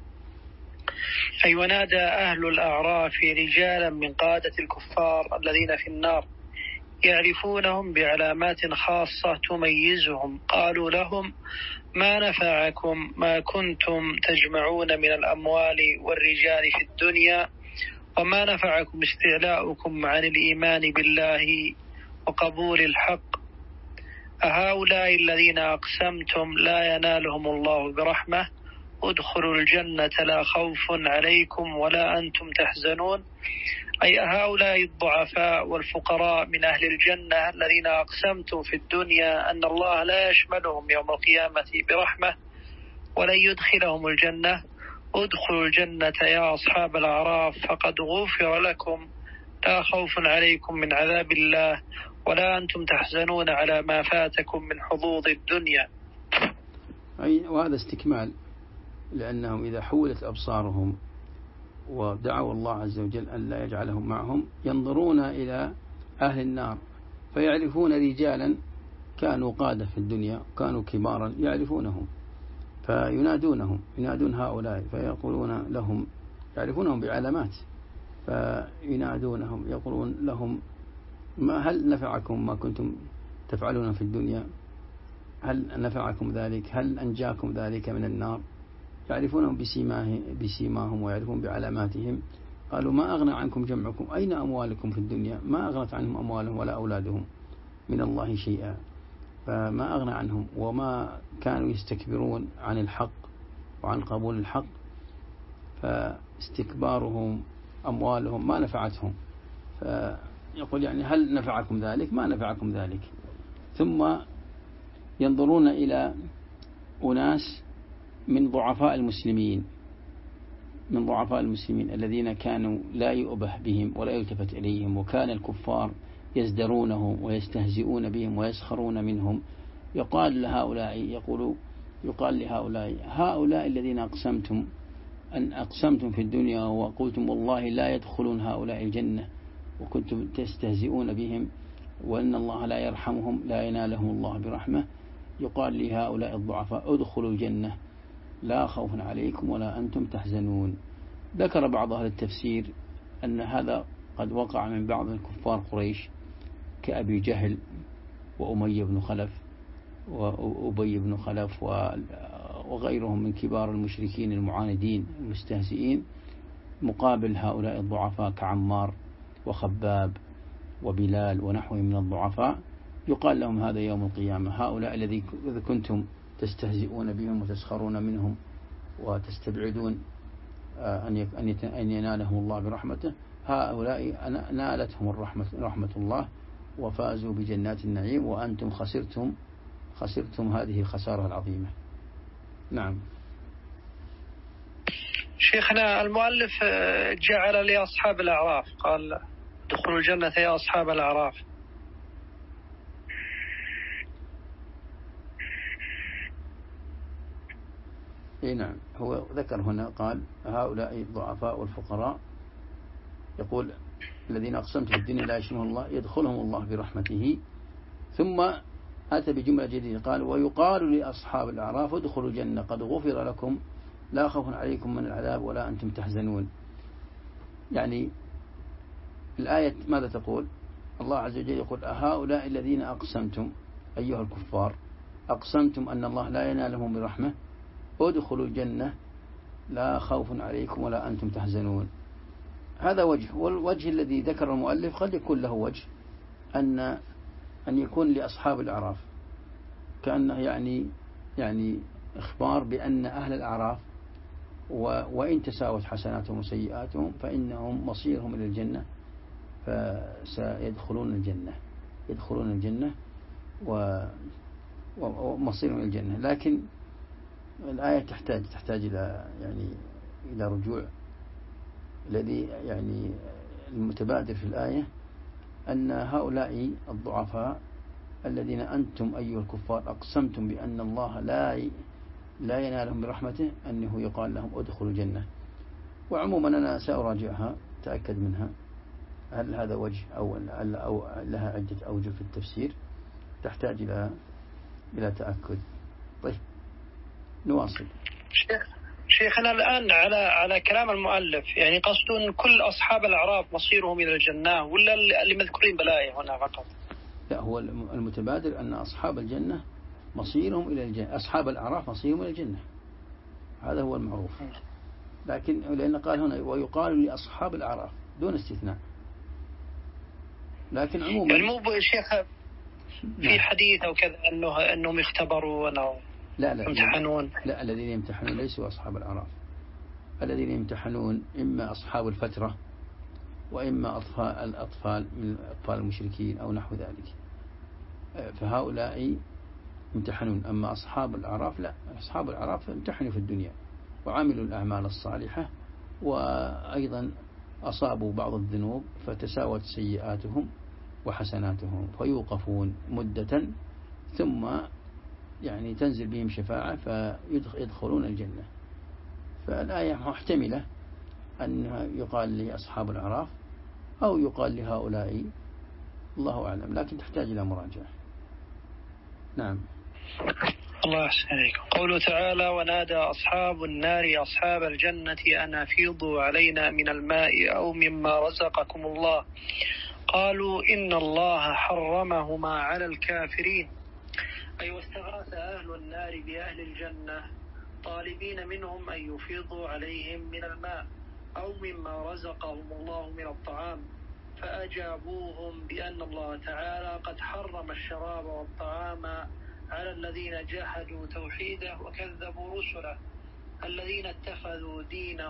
أي ونادى أهل الأعراف رجالا من قادة الكفار الذين في النار يعرفونهم بعلامات خاصة تميزهم، قالوا لهم ما نفعكم ما كنتم تجمعون من الأموال والرجال في الدنيا، وما نفعكم استعلاؤكم عن الإيمان بالله وقبول الحق، أهؤلاء الذين أقسمتم لا ينالهم الله برحمة ادخلوا الجنة لا خوف عليكم ولا أنتم تحزنون. أي هؤلاء الضعفاء والفقراء من أهل الجنة الذين أقسمتم في الدنيا أن الله لا يشملهم يوم القيامة برحمة ولن يدخلهم الجنة، ادخلوا الجنة يا أصحاب الأعراف فقد غفر لكم لا خوف عليكم من عذاب الله ولا أنتم تحزنون على ما فاتكم من حظوظ الدنيا. وهذا استكمال، لأنهم إذا حولت أبصارهم ودعوا الله عز وجل أن لا يجعلهم معهم ينظرون إلى أهل النار فيعرفون رجالا كانوا قادة في الدنيا كانوا كبارا يعرفونهم فينادونهم، ينادون هؤلاء فيقولون لهم، يعرفونهم بعلامات فينادونهم يقولون لهم هل نفعكم ما كنتم تفعلون في الدنيا؟ هل نفعكم ذلك؟ هل أنجاكم ذلك من النار؟ يعرفونهم بسيماهم ويعرفون بعلاماتهم. قالوا ما أغنى عنكم جمعكم، أين أموالكم في الدنيا؟ ما أغنت عنهم أموالهم ولا أولادهم من الله شيئا، فما أغنى عنهم، وما كانوا يستكبرون عن الحق وعن قبول الحق، فاستكبارهم أموالهم ما نفعتهم. فيقول يعني هل نفعكم ذلك؟ ما نفعكم ذلك. ثم ينظرون إلى أناس من ضعفاء المسلمين، من ضعفاء المسلمين الذين كانوا لا يؤبه بهم ولا يلتفت إليهم، وكان الكفار يزدرونهم ويستهزئون بهم ويسخرون منهم. يقال لهؤلاء هؤلاء الذين أقسمتم في الدنيا وقلتم والله لا يدخلون هؤلاء الجنة وكنتم تستهزئون بهم وأن الله لا يرحمهم لا ينالهم الله برحمة. يقال لهؤلاء الضعفاء ادخلوا الجنة لا خوف عليكم ولا أنتم تحزنون. ذكر بعض أهل التفسير أن هذا قد وقع من بعض الكفار قريش كأبي جهل وأمية بن خلف وأبي بن خلف وغيرهم من كبار المشركين المعاندين المستهزئين، مقابل هؤلاء الضعفاء كعمار وخباب وبلال ونحوهم من الضعفاء. يقال لهم هذا يوم القيامة هؤلاء الذي كنتم تستهزئون بهم وتسخرون منهم وتستبعدون أن ينالهم الله برحمته، هؤلاء نالتهم رحمة الله وفازوا بجنات النعيم وأنتم خسرتم هذه الخسارة العظيمة. نعم. شيخنا المؤلف جعل لأصحاب الأعراف، قال دخلوا الجنة يا أصحاب الأعراف. نعم، هو ذكر هنا قال هؤلاء الضعفاء والفقراء، يقول الذين أقسمت في الدنيا لا يشملهم الله يدخلهم الله برحمته. ثم أتى بجملة جديدة قال ويقال لأصحاب الأعراف ادخلوا الجنة قد غفر لكم لا خوف عليكم من العذاب ولا أنتم تحزنون. يعني الآية ماذا تقول؟ الله عز وجل يقول هؤلاء الذين أقسمتم أيها الكفار أقسمتم أن الله لا ينالهم برحمة ادخلوا الجنة لا خوف عليكم ولا أنتم تحزنون. هذا وجه، والوجه الذي ذكر المؤلف قد يكون له وجه أن يكون لأصحاب الأعراف كأنه يعني إخبار بأن أهل الأعراف وإن تساوت حسناتهم وسيئاتهم فإنهم مصيرهم إلى الجنة، فسيدخلون الجنة، يدخلون الجنة ومصيرهم إلى الجنة. لكن الآية تحتاج إلى رجوع. الذي المتبادر في الآية أن هؤلاء الضعفاء الذين أنتم أيها الكفار أقسمتم بأن الله لا ينالهم برحمته أنه يقال لهم ادخلوا الجنة. وعموما أنا سأراجعها تأكد منها هل هذا وجه أو لها عدة أوجه في التفسير تحتاج إلى تأكد. طيب نواصل. شيخنا الآن على كلام المؤلف، يعني قصد كل أصحاب الأعراف مصيرهم إلى الجنة ولا اللي مذكورين بالآية هنا فقط؟ لا، هو المتبادر أن أصحاب الجنة مصيرهم إلى الجنة، أصحاب الأعراف مصيرهم إلى الجنة، هذا هو المعروف. لكن لأن قال هنا ويقال لأصحاب الأعراف دون استثناء. لكن عموما يعني مو شيخ في حديث أو كذا أنهم يختبروا لا يمتحنون. لا، الذين يمتحنون ليسوا أصحاب الأعراف. الذين يمتحنون إما أصحاب الفترة وإما الأطفال من أطفال المشركين أو نحو ذلك، فهؤلاء يمتحنون. أما أصحاب الأعراف لا، أصحاب الأعراف امتحنوا في الدنيا وعملوا الأعمال الصالحة وأيضا أصابوا بعض الذنوب فتساوت سيئاتهم وحسناتهم فيوقفون مدة ثم يعني تنزل بهم شفاعة فيدخلون الجنة. فالآية محتملة أن يقال لأصحاب الأعراف أو يقال لهؤلاء، الله أعلم، لكن تحتاج إلى مراجعة. نعم. الله يحسن إليكم. قوله تعالى ونادى أصحاب النار أصحاب الجنة أن أفيضوا علينا من الماء أو مما رزقكم الله قالوا إن الله حرمهما على الكافرين. أي واستغاث أهل النار بأهل الجنة طالبين منهم أن يفيضوا عليهم من الماء أو مما رزقهم الله من الطعام، فأجابوهم بأن الله تعالى قد حرم الشراب والطعام على الذين جحدوا توحيده وكذبوا رسله الذين اتخذوا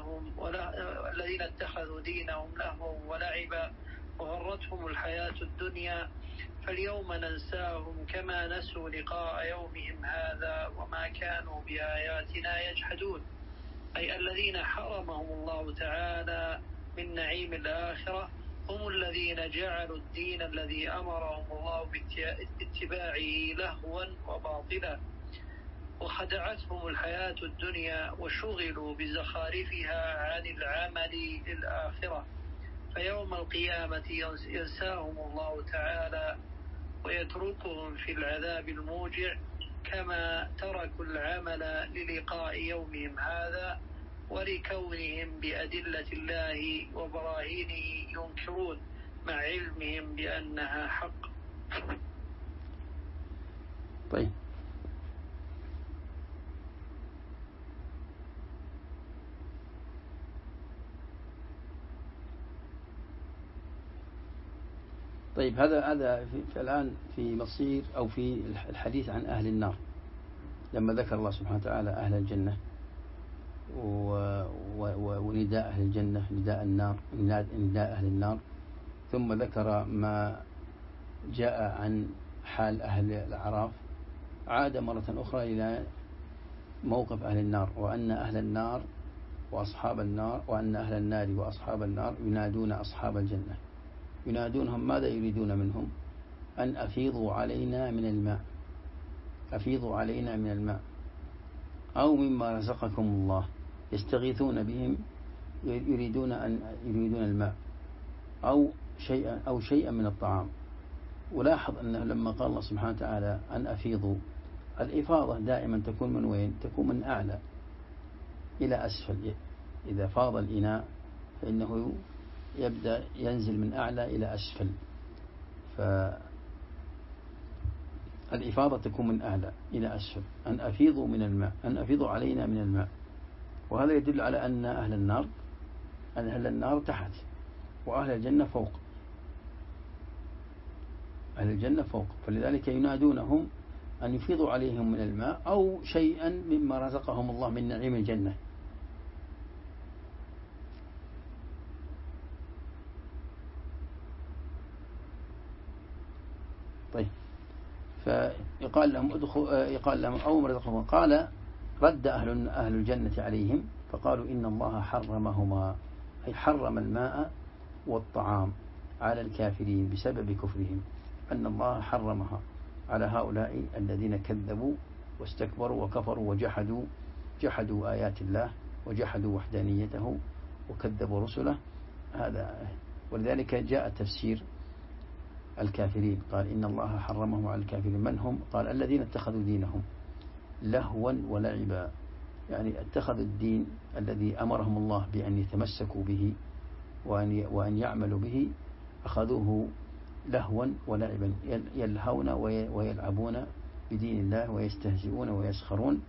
دينهم لهوا ولعبا وغرتهم الحياة الدنيا، فاليوم ننساهم كما نسوا لقاء يومهم هذا وما كانوا بآياتنا يجحدون. أي الذين حرمهم الله تعالى من نعيم الآخرة هم الذين جعلوا الدين الذي أمرهم الله باتباعه لهوا وباطلا، وخدعتهم الحياة الدنيا وشغلوا بزخارفها عن العمل للآخرة، فيوم القيامة ينساهم الله تعالى ويتركهم في العذاب الموجع كما تركوا العمل للقاء يومهم هذا ولكونهم بأدلة الله وبراهينه ينكرون مع علمهم بأنها حق. طيب هذا في الآن في مصير أو في الحديث عن أهل النار، لما ذكر الله سبحانه وتعالى أهل الجنة ونداء أهل الجنة نداء أهل النار، ثم ذكر ما جاء عن حال أهل الأعراف، عاد مرة أخرى إلى موقف أهل النار، وأن أهل النار وأصحاب النار وأن أهل النار وأصحاب النار ينادون أصحاب الجنة، ينادونهم ماذا يريدون منهم؟ أن أفيضوا علينا من الماء، أفيضوا علينا من الماء أو مما رزقكم الله، يستغيثون بهم يريدون الماء أو شيئا من الطعام. ولاحظ أنه لما قال الله سبحانه وتعالى أن أفيضوا، الإفاضة دائما تكون من وين؟ تكون من أعلى إلى أسفل. إذا فاض الإناء فإنه يبدأ ينزل من أعلى إلى أسفل، فالإفاضة تكون من أعلى إلى أسفل. أن أفيضوا من الماء، أن أفيضوا علينا من الماء، وهذا يدل على أن أهل النار تحت وأهل الجنة فوق، أهل الجنة فوق، فلذلك ينادونهم أن يفيضوا عليهم من الماء أو شيئا مما رزقهم الله من نعيم الجنة. طيب، فيقال لهم يقال لهم أو رزقهم، قال رد أهل الجنة عليهم فقالوا إن الله حرمهما، أي حرم الماء والطعام على الكافرين بسبب كفرهم، أن الله حرمها على هؤلاء الذين كذبوا واستكبروا وكفروا وجحدوا آيات الله وجحدوا وحدانيته وكذبوا رسله هذا. ولذلك جاء تفسير الكافرين، قال إن الله حرمه على الكافرين. من هم؟ قال الذين اتخذوا دينهم لهوا ولعبا، يعني اتخذوا الدين الذي أمرهم الله بأن يتمسكوا به وأن يعملوا به، أخذوه لهوا ولعبا، يلهون ويلعبون بدين الله ويستهزئون ويسخرون،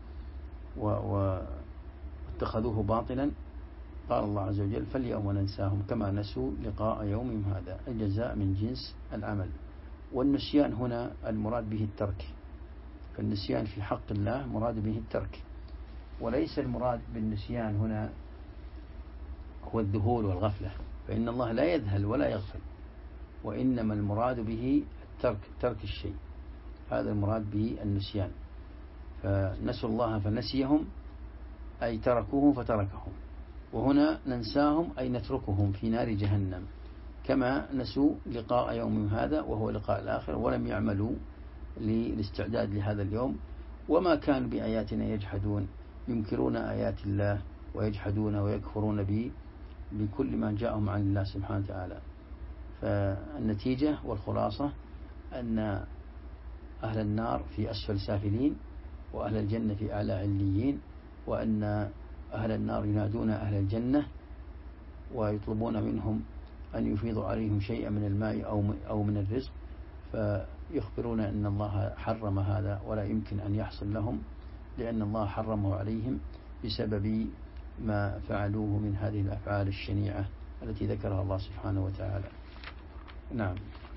واتخذوه باطلا. قال الله عز وجل فاليوم ننساهم كما نسوا لقاء يومهم هذا، الجزاء من جنس العمل. والنسيان هنا المراد به الترك، فالنسيان في حق الله مراد به الترك، وليس المراد بالنسيان هنا هو الذهول والغفلة، فإن الله لا يذهل ولا يغفل، وإنما المراد به الترك، ترك الشيء، هذا المراد به النسيان. فنسوا الله فنسيهم أي تركوه فتركهم، وهنا ننساهم أي نتركهم في نار جهنم كما نسوا لقاء يوم هذا وهو لقاء الآخر، ولم يعملوا للاستعداد لهذا اليوم، وما كانوا بآياتنا يجحدون، ينكرون آيات الله ويجحدون ويكفرون بكل ما جاءهم عن الله سبحانه وتعالى. فالنتيجة والخلاصة أن أهل النار في أسفل سافلين، وأهل الجنة في أعلى عليين، وأن أهل النار ينادون أهل الجنة ويطلبون منهم أن يفيضوا عليهم شيئا من الماء أو من الرزق، فيخبرون أن الله حرم هذا ولا يمكن أن يحصل لهم، لأن الله حرمه عليهم بسبب ما فعلوه من هذه الأفعال الشنيعة التي ذكرها الله سبحانه وتعالى. نعم.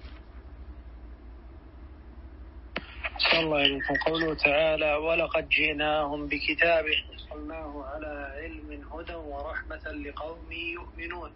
صلى الله عليكم. قوله تعالى ولقد جئناهم بكتاب فصلناه على علم هدى ورحمة لقوم يؤمنون،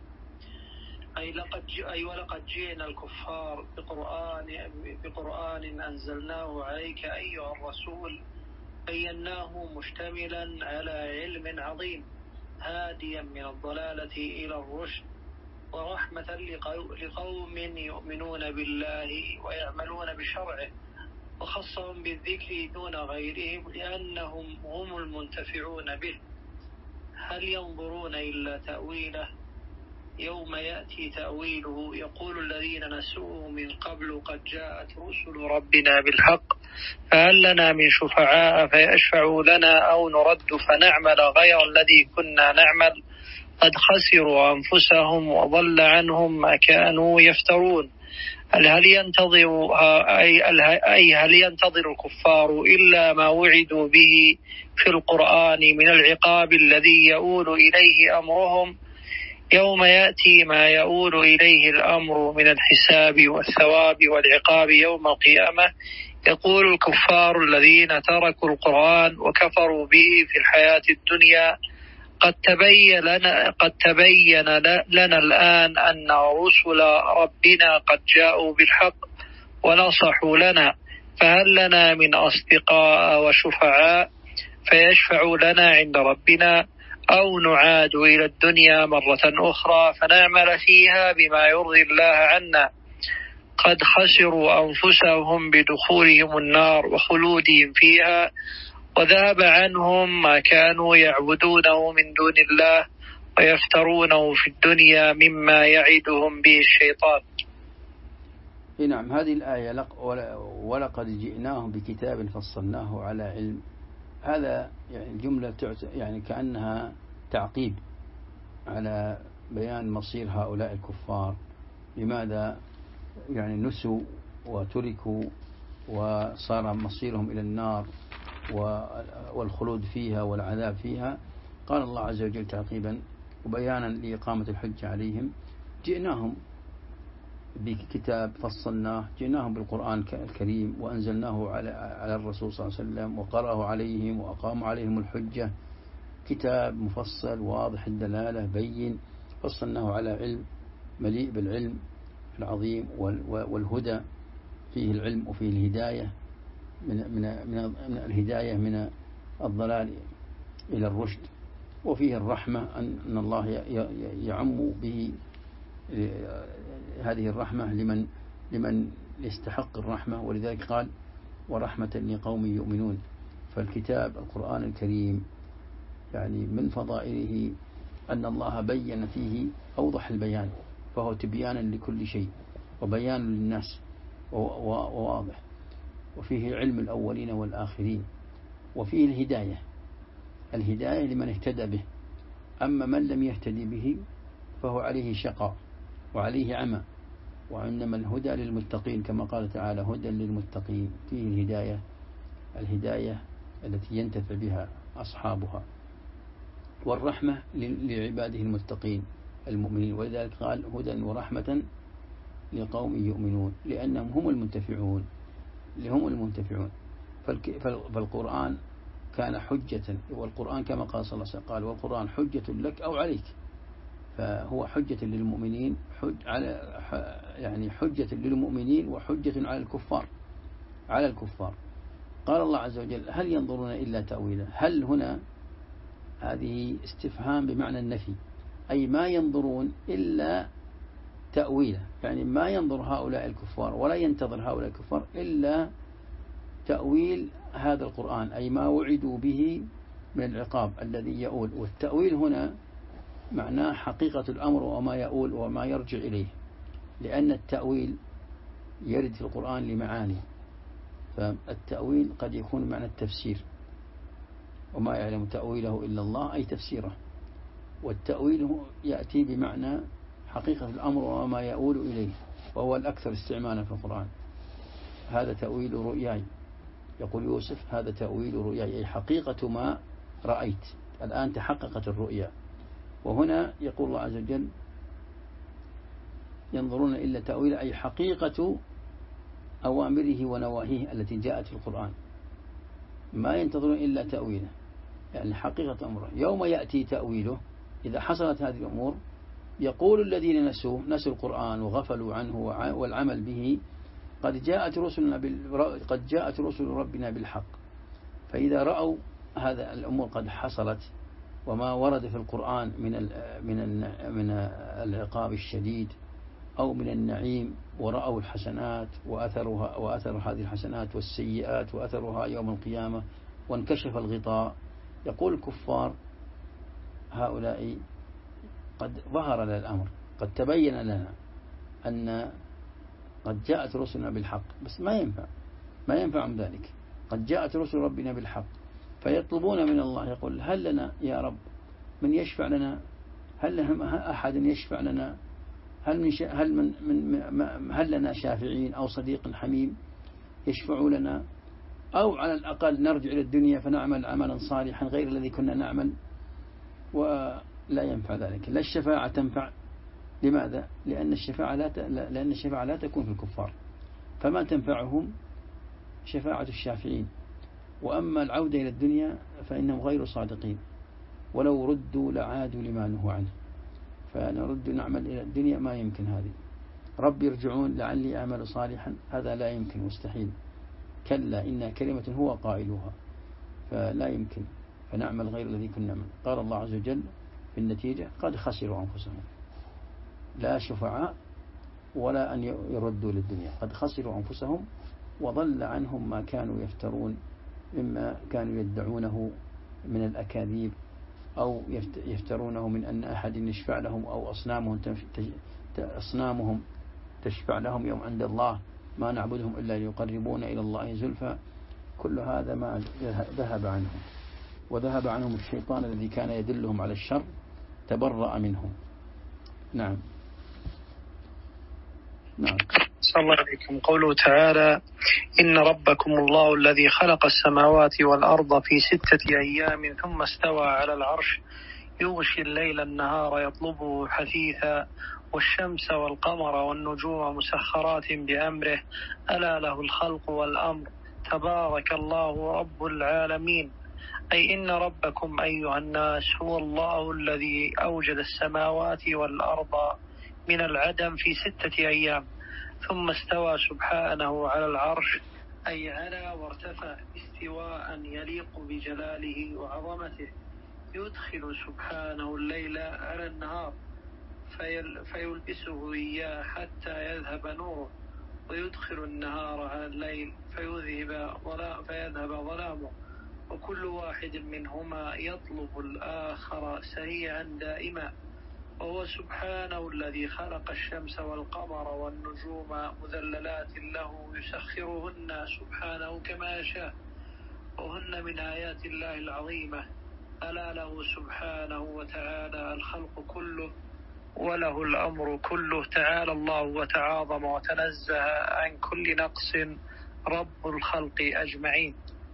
أي ولقد جئنا الكفار بقرآن أنزلناه عليك أيها الرسول بيناه مشتملا على علم عظيم هاديا من الضلالة إلى الرشد، ورحمة لقوم يؤمنون بالله ويعملون بشرعه، وخصهم بالذكر دون غيرهم لأنهم هم المنتفعون به. هل ينظرون إلا تأويله يوم يأتي تأويله يقول الذين نسوه من قبل قد جاءت رسل ربنا بالحق فهل لنا من شفعاء فيشفعوا لنا أو نرد فنعمل غير الذي كنا نعمل قد خسروا أنفسهم وضل عنهم ما كانوا يفترون. هل ينتظر الكفار إلا ما وعدوا به في القرآن من العقاب الذي يؤول إليه أمرهم يوم يأتي ما يؤول إليه الأمر من الحساب والثواب والعقاب يوم القيامة؟ يقول الكفار الذين تركوا القرآن وكفروا به في الحياة الدنيا قد تبين لنا الآن أن رسل ربنا قد جاءوا بالحق ونصحوا لنا، فهل لنا من أصدقاء وشفعاء فيشفعوا لنا عند ربنا أو نعاد إلى الدنيا مرة أخرى فنعمل فيها بما يرضي الله عنا؟ قد خسروا أنفسهم بدخولهم النار وخلودهم فيها، وذهب عنهم ما كانوا يعبدونه من دون الله ويفترونه في الدنيا مما يعدهم به الشيطان. نعم. هذه الآية ولقد جئناهم بكتاب فصلناه على علم، هذا يعني الجملة يعني كأنها تعقيب على بيان مصير هؤلاء الكفار، لماذا يعني نسوا وتركوا وصار مصيرهم إلى النار والخلود فيها والعذاب فيها. قال الله عز وجل تعقيبا وبيانا لإقامة الحجة عليهم: جئناهم بكتاب فصلناه، جئناهم بالقرآن الكريم وأنزلناه على الرسول صلى الله عليه وسلم وقرأه عليهم وأقاموا عليهم الحجة، كتاب مفصل واضح الدلالة بين، فصلناه على علم مليء بالعلم العظيم والهدى، فيه العلم وفيه الهداية من الهداية من الضلال إلى الرشد، وفيه الرحمة أن الله يعم به هذه الرحمة لمن يستحق الرحمة، ولذلك قال ورحمة لقوم يؤمنون. فالكتاب القرآن الكريم يعني من فضائله أن الله بين فيه أوضح البيان، فهو تبيانا لكل شيء وبيان للناس وواضح، وفيه علم الأولين والآخرين، وفيه الهداية لمن اهتدى به. أما من لم يهتدي به فهو عليه شقاء وعليه عمى. وإنما الهدى للمتقين كما قال تعالى: هدى للمتقين. فيه الهداية التي ينتفع بها أصحابها، والرحمة لعباده المتقين المؤمنين. ولذلك قال: هدى ورحمة لقوم يؤمنون، لأنهم هم المنتفعون. فالقرآن كان حجة، والقرآن كما قال صلى الله عليه وسلم قال: والقرآن حجة لك أو عليك. فهو حجة للمؤمنين، حجة للمؤمنين وحجة على الكفار. قال الله عز وجل: هل ينظرون إلا تأويله. هل هنا هذه استفهام بمعنى النفي، أي ما ينظرون إلا تأويله، يعني ما ينظر هؤلاء الكفار ولا ينتظر هؤلاء الكفار إلا تأويل هذا القرآن، أي ما وعدوا به من العقاب الذي يؤول. والتأويل هنا معناه حقيقة الأمر وما يؤول وما يرجع إليه، لأن التأويل يرد في القرآن لمعاني. فالتأويل قد يكون معنى التفسير، وما يعلم تأويله إلا الله، أي تفسيره. والتأويل يأتي بمعنى حقيقة الأمر وما يؤول إليه، وهو الأكثر استعمالا في القرآن. هذا تأويل رؤياي، يقول يوسف: هذا تأويل رؤياي، أي حقيقة ما رأيت، الآن تحققت الرؤيا. وهنا يقول الله عز وجل: ينظرون إلا تأويل، أي حقيقة أوامره ونواهيه التي جاءت في القرآن. ما ينتظرون إلا تأويله، يعني حقيقة أمره. يوم يأتي تأويله، إذا حصلت هذه الأمور، يقول الذين نسوا القرآن وغفلوا عنه والعمل به: قد جاءت رسل ربنا بالحق. فإذا رأوا هذا الأمور قد حصلت، وما ورد في القرآن من العقاب الشديد أو من النعيم، ورأوا الحسنات وأثر هذه الحسنات والسيئات وأثرها يوم القيامة، وانكشف الغطاء، يقول الكفار: هؤلاء قد ظهر لنا الأمر، قد تبين لنا أن قد جاءت رسلنا بالحق. بس ما ينفعهم ذلك. قد جاءت رسل ربنا بالحق، فيطلبون من الله، يقول: هل لنا يا رب من يشفع لنا؟ هل أحد يشفع لنا؟ هل لنا شافعين أو صديق حميم يشفع لنا؟ أو على الأقل نرجع إلى الدنيا فنعمل عملا صالحا غير الذي كنا نعمل. ولا ينفع ذلك، لا الشفاعة تنفع. لماذا؟ لأن الشفاعة لا تكون في الكفار، فما تنفعهم شفاعة الشافعين. وأما العودة إلى الدنيا فإنهم غير صادقين، ولو ردوا لعادوا لما نهوا عنه. فنرد نعمل إلى الدنيا، ما يمكن هذه. رب يرجعون لعلي أعمل صالحا، هذا لا يمكن، مستحيل. كلا إنها كلمة هو قائلها، فلا يمكن. فنعمل غير الذي كنا نعمل. قال الله عز وجل في النتيجة: قد خسروا أنفسهم، لا شفعاء ولا أن يردوا للدنيا. قد خسروا أنفسهم وضل عنهم ما كانوا يفترون مما كانوا يدعونه من الأكاذيب، أو يفترونه من أن أحد يشفع لهم، أو أصنامهم تشفع لهم يوم عند الله، ما نعبدهم إلا ليقربونا إلى الله زلفى. كل هذا ما ذهب عنهم، وذهب عنهم الشيطان الذي كان يدلهم على الشر، تبرأ منهم. نعم. صلى الله عليكم. قوله تعالى: إن ربكم الله الذي خلق السماوات والأرض في 6 أيام ثم استوى على العرش يغشي الليل النهار يطلبه حثيثا والشمس والقمر والنجوم مسخرات بأمره ألا له الخلق والأمر تبارك الله رب العالمين. أي إن ربكم أيها الناس هو الله الذي أوجد السماوات والأرض من العدم في 6 أيام، ثم استوى سبحانه على العرش، أي على وارتفع استواء يليق بجلاله وعظمته، يدخل سبحانه الليل على النهار فيلبسه إياه حتى يذهب نوره، ويدخل النهار على الليل فيذهب ظلامه، وكل واحد منهما يطلب الآخر سريعا دائما، وهو سبحانه الذي خلق الشمس والقمر والنجوم مذللات له يسخرهن سبحانه كما يشاء، وهن من آيات الله العظيمة. ألا له سبحانه وتعالى الخلق كله وله الأمر كله، تعالى الله وتعاظم وتنزه عن كل نقص رب الخلق أجمعين.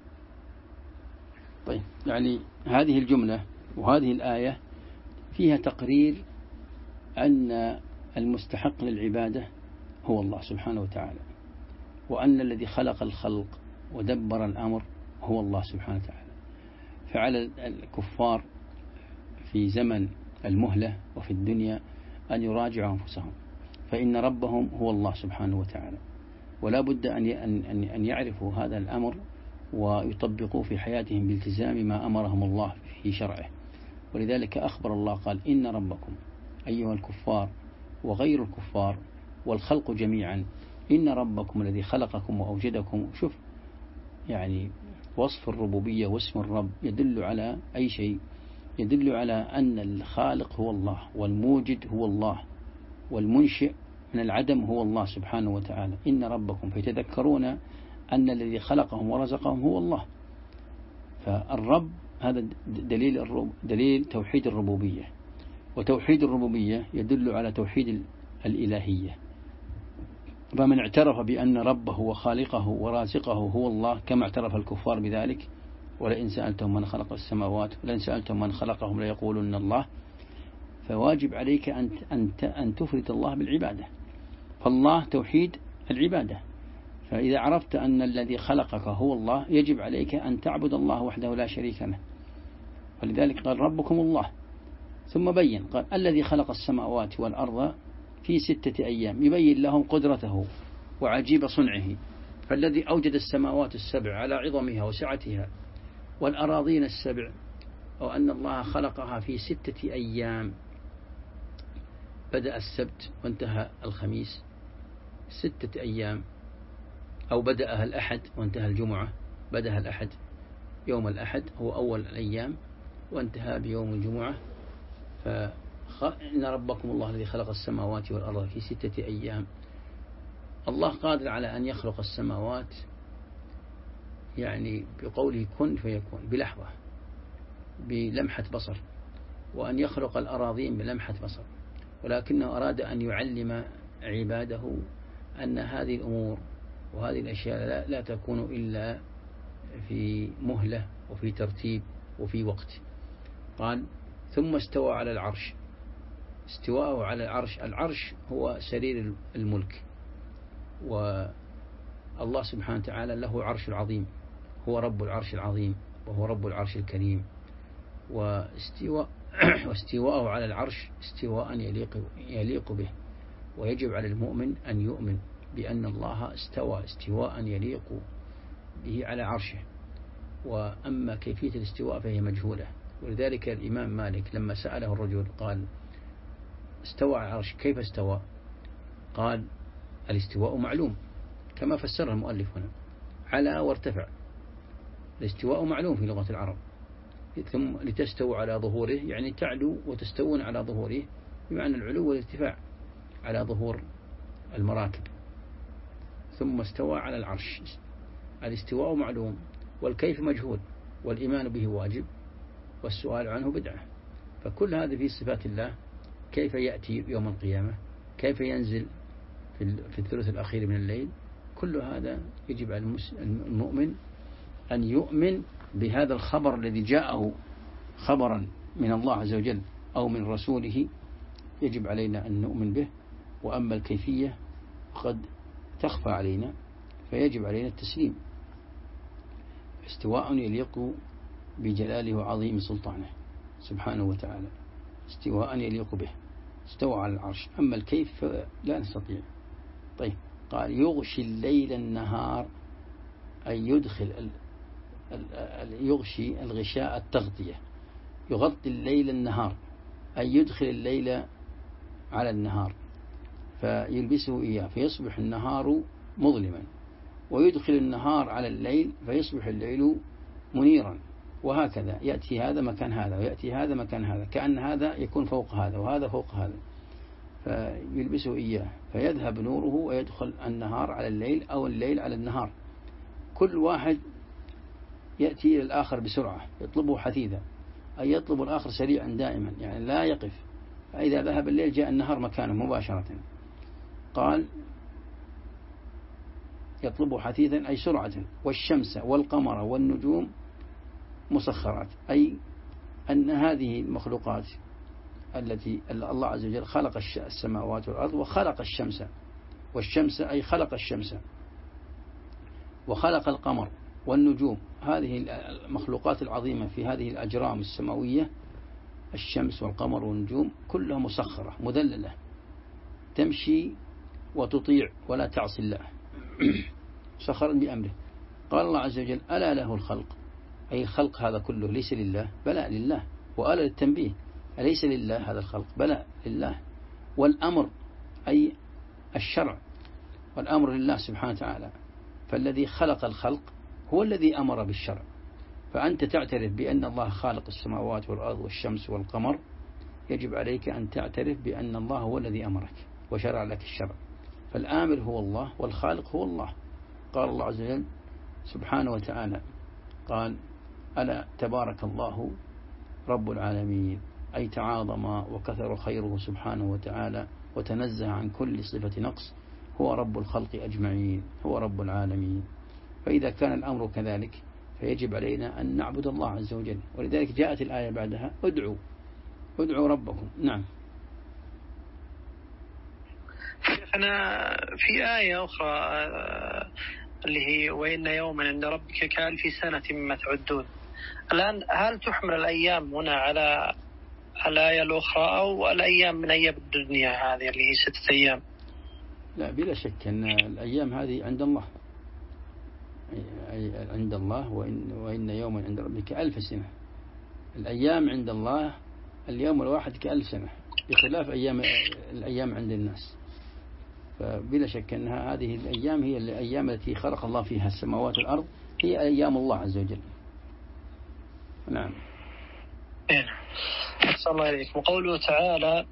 طيب، يعني هذه الجملة وهذه الآية فيها تقرير أن المستحق للعبادة هو الله سبحانه وتعالى، وأن الذي خلق الخلق ودبر الأمر هو الله سبحانه وتعالى. فعلى الكفار في زمن المهلة وفي الدنيا أن يراجعوا أنفسهم، فإن ربهم هو الله سبحانه وتعالى، ولا بد أن يعرفوا هذا الأمر ويطبقوا في حياتهم بالتزام ما أمرهم الله في شرعه. ولذلك أخبر الله قال: إن ربكم أيها الكفار وغير الكفار والخلق جميعا، إن ربكم الذي خلقكم وأوجدكم. شوف يعني وصف الربوبية واسم الرب يدل على أي شيء؟ يدل على أن الخالق هو الله، والموجد هو الله، والمنشئ من العدم هو الله سبحانه وتعالى. إن ربكم، فيتذكرون أن الذي خلقهم ورزقهم هو الله. فالرب هذا دليل توحيد الربوبية، وتوحيد الربوبية يدل على توحيد الإلهية. فمن اعترف بأن ربه وخالقه ورازقه هو الله كما اعترف الكفار بذلك، ولئن سألتهم من خلق السماوات ولئن سألتهم من خلقهم ليقولن الله، فواجب عليك أن تفرد الله بالعبادة. فالله توحيد العبادة. فإذا عرفت أن الذي خلقك هو الله يجب عليك أن تعبد الله وحده لا شريك له. ولذلك قال: ربكم الله. ثم بين قال: الذي خلق السماوات والأرض في 6 أيام، يبين لهم قدرته وعجيب صنعه. فالذي أوجد السماوات السبع على عظمها وسعتها والأراضين السبع، وأن الله خلقها في 6 أيام، بدأ السبت وانتهى الخميس 6 أيام، أو بدأها الأحد وانتهى الجمعة. بدأها الأحد، يوم الأحد هو أول الأيام وانتهى بيوم الجمعة. فإن ربكم الله الذي خلق السماوات والأرض في 6 أيام. الله قادر على أن يخلق السماوات يعني بقوله كن فيكون بلحظة، بلمحة بصر، وأن يخلق الأراضين بلمحة بصر، ولكنه أراد أن يعلم عباده أن هذه الأمور وهذه الأشياء لا تكون إلا في مهلة وفي ترتيب وفي وقت. قال: ثم استوى على العرش. استواءه على العرش، العرش هو سرير الملك، والله سبحانه وتعالى له عرش العظيم، هو رب العرش العظيم وهو رب العرش الكريم. واستواءه على العرش استواء يليق به. ويجب على المؤمن أن يؤمن بأن الله استوى استواء يليق به على عرشه. وأما كيفية الاستواء فهي مجهولة. ولذلك الإمام مالك لما سأله الرجل قال: استوى على العرش، كيف استوى؟ قال: الاستواء معلوم، كما فسر المؤلف هنا: على وارتفع. الاستواء معلوم في لغة العرب. ثم لتستووا على ظهوره، يعني تعلو وتستوون على ظهوره، بمعنى العلو والارتفاع على ظهور المراكب. ثم استوى على العرش. الاستواء معلوم والكيف مجهول، والإيمان به واجب والسؤال عنه بدعة. فكل هذا في صفات الله. كيف يأتي يوم القيامة، كيف ينزل في الثلث الأخير من الليل، كل هذا يجب على المؤمن أن يؤمن بهذا الخبر الذي جاءه خبرا من الله عز وجل أو من رسوله. يجب علينا أن نؤمن به. وأما الكيفية قد تخفى علينا، فيجب علينا التسليم. استواء يليق بجلاله وعظيم سلطانه سبحانه وتعالى، استواء يليق به، استوى على العرش. أما الكيف لا نستطيع. طيب، قال: يغشي الليل النهار، أي يدخل يغشي الغشاء التغطية، يغطي الليل النهار، أي يدخل الليل على النهار فيلبسه إياه، فيصبح النهار مظلما، ويدخل النهار على الليل فيصبح الليل منيرا، وهكذا يأتي هذا مكان هذا ويأتي هذا مكان هذا، كأن هذا يكون فوق هذا وهذا فوق هذا، فيلبسه إياه فيذهب نوره ويدخل النهار على الليل أو الليل على النهار. كل واحد يأتي إلى الآخر بسرعة يطلبه حثيثا، أي يطلب الآخر سريعا دائما، يعني لا يقف، فإذا ذهب الليل جاء النهار مكانه مباشرة. قال يطلبه حثيثا أي سرعة. والشمس والقمر والنجوم مسخرات، أي أن هذه المخلوقات التي الله عز وجل خلق السماوات والأرض وخلق الشمس، والشمس أي خلق الشمس وخلق القمر والنجوم، هذه المخلوقات العظيمة في هذه الأجرام السماوية، الشمس والقمر والنجوم كلها مسخرة مذللة تمشي وتطيع ولا تعصي الله مسخرا بأمره. قال الله عز وجل ألا له الخلق، أي الخلق هذا كله ليس لله، بلى لله، وآل للتنبيه، أليس لله هذا الخلق، بلى لله. والأمر أي الشرع، والأمر لله سبحانه وتعالى، فالذي خلق الخلق هو الذي أمر بالشرع، فأنت تعترف بأن الله خالق السماوات والأرض والشمس والقمر، يجب عليك أن تعترف بأن الله هو الذي أمرك وشرع لك الشرع، فالآمر هو الله والخالق هو الله. قال الله عز وجل سبحانه وتعالى قال ألا تبارك الله رب العالمين، أي تعاظم وكثر خيره سبحانه وتعالى وتنزه عن كل صفة نقص، هو رب الخلق أجمعين، هو رب العالمين. فإذا كان الأمر كذلك فيجب علينا أن نعبد الله عز وجل، ولذلك جاءت الآية بعدها ادعوا ربكم. نعم. شيخنا في آية أخرى اللي هي وإن يوما عند ربك كألف سنة مما تعدون، الآن هل تحمل الأيام هنا على الآية الأخرى أو الأيام من أيام الدنيا هذه اللي هي 6 أيام؟ لا، بلا شك أن الأيام هذه عند الله، عند الله. وإن يوما عند ربك 1000 سنة. الأيام عند الله اليوم الواحد ك1000 سنة، بخلاف الأيام عند الناس. فبلا شك أن هذه الأيام هي الأيام التي خلق الله فيها السماوات والأرض، هي أيام الله عز وجل. نعم. صلى الله عليكم. وقوله تعالى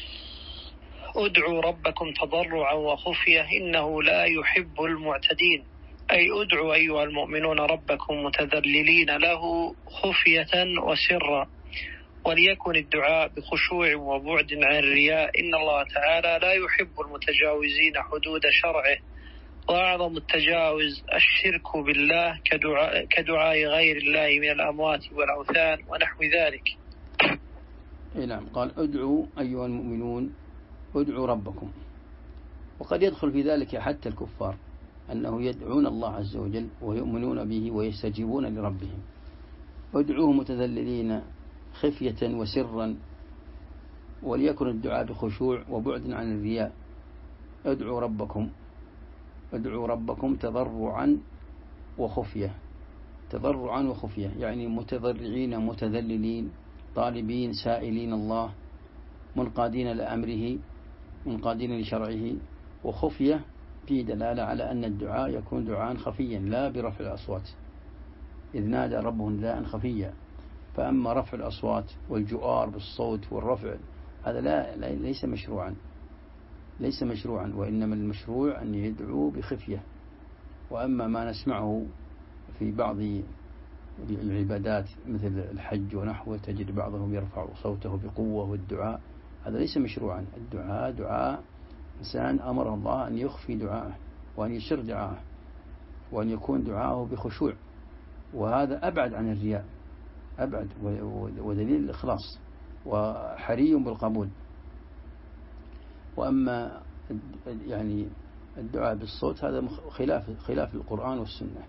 ادعوا ربكم تضرعا وخفية إنه لا يحب المعتدين، أي ادعوا أيها المؤمنون ربكم متذللين له خفية وسرا، وليكن الدعاء بخشوع وبعد عن الرياء، إن الله تعالى لا يحب المتجاوزين حدود شرعه، وأعظم التجاوز الشرك بالله كدعاء غير الله من الأموات والأوثان ونحو ذلك. نعم. قال ادعوا أيها المؤمنون، ادعوا ربكم. وقد يدخل في ذلك حتى الكفار، أنه يدعون الله عز وجل ويؤمنون به ويستجيبون لربهم. ادعوه متذللين خفية وسرا، وليكن الدعاء بخشوع وبعد عن الرياء. ادعوا ربكم تضرعا وخفية، تضرعا وخفية يعني متضرعين متذللين طالبين سائلين الله، منقادين لأمره منقادين لشرعه. وخفية في دلالة على أن الدعاء يكون دعاء خفيا لا برفع الأصوات، إذ نادى ربه نداء خفيا. فأما رفع الأصوات والجؤار بالصوت والرفع هذا ليس مشروعا، وإنما المشروع أن يدعو بخفية. وأما ما نسمعه في بعض العبادات مثل الحج ونحوه، تجد بعضهم يرفع صوته بقوة، والدعاء هذا ليس مشروعا. الدعاء دعاء إنسان أمر الله أن يخفي دعاءه وأن يسر دعاءه وأن يكون دعاءه بخشوع، وهذا أبعد عن الرياء، أبعد ودليل الإخلاص وحري بالقبول. وأما يعني الدعاء بالصوت هذا خلاف القرآن والسنة.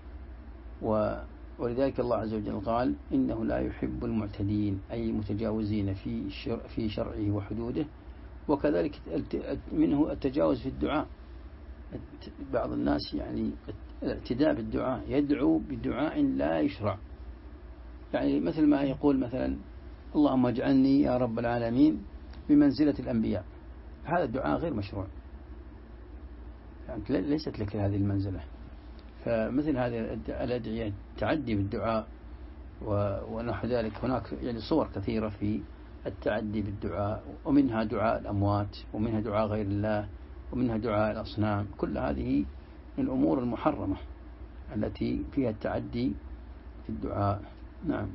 ولذلك الله عز وجل قال إنه لا يحب المعتدين، أي متجاوزين في شرعه وحدوده. وكذلك منه التجاوز في الدعاء. بعض الناس يعني الاعتداء بالدعاء، يدعو بدعاء لا يشرع، يعني مثل ما يقول مثلا اللهم اجعلني يا رب العالمين بمنزلة الأنبياء، هذا الدعاء غير مشروع، يعني ليست لك هذه المنزلة. فمثل هذه الأدعية تعدي بالدعاء ونحو ذلك. هناك يعني صور كثيرة في التعدي بالدعاء، ومنها دعاء الأموات، ومنها دعاء غير الله، ومنها دعاء الأصنام. كل هذه من الأمور المحرمة التي فيها التعدي في الدعاء. نعم.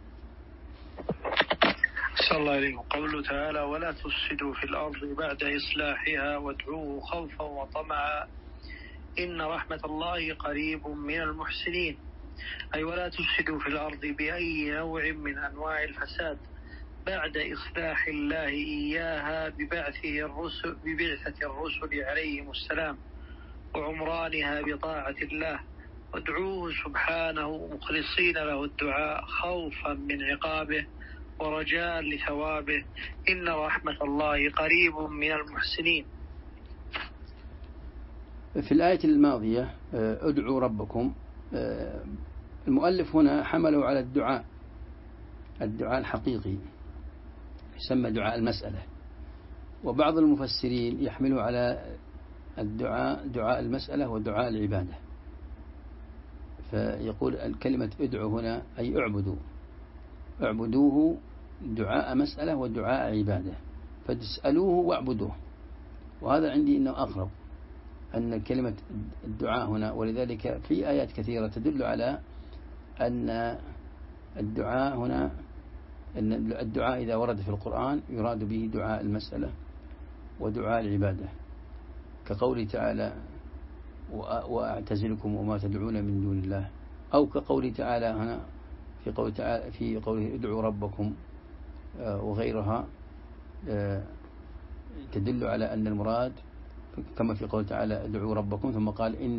صلى الله عليه. قوله تعالى: ولا تفسدوا في الأرض بعد إصلاحها وادعوه خوفا وطمعا إن رحمة الله قريب من المحسنين. أي ولا تفسدوا في الأرض بأي نوع من أنواع الفساد بعد إصلاح الله إياها ببعثة الرسل عليهم السلام وعمرانها بطاعة الله، وادعوه سبحانه مخلصين له الدعاء خوفا من عقابه ورجاء لثوابه إن رحمة الله قريب من المحسنين. في الآية الماضية ادعوا ربكم، المؤلف هنا حمله على الدعاء الحقيقي يسمى دعاء المسألة، وبعض المفسرين يحمله على دعاء المسألة ودعاء العبادة. فيقول الكلمة ادعوا هنا أي اعبدوه دعاء مسألة ودعاء عبادة، فتسألوه واعبدوه. وهذا عندي أنه أقرب أن كلمة الدعاء هنا، ولذلك في آيات كثيرة تدل على أن الدعاء هنا، أن الدعاء إذا ورد في القرآن يراد به دعاء المسألة ودعاء العبادة، كقوله تعالى: وأعتزلكم وما تدعون من دون الله، أو كقوله تعالى هنا في قوله ادعوا ربكم وغيرها تدل على أن المراد كما في قوله تعالى ادعوا ربكم، ثم قال إن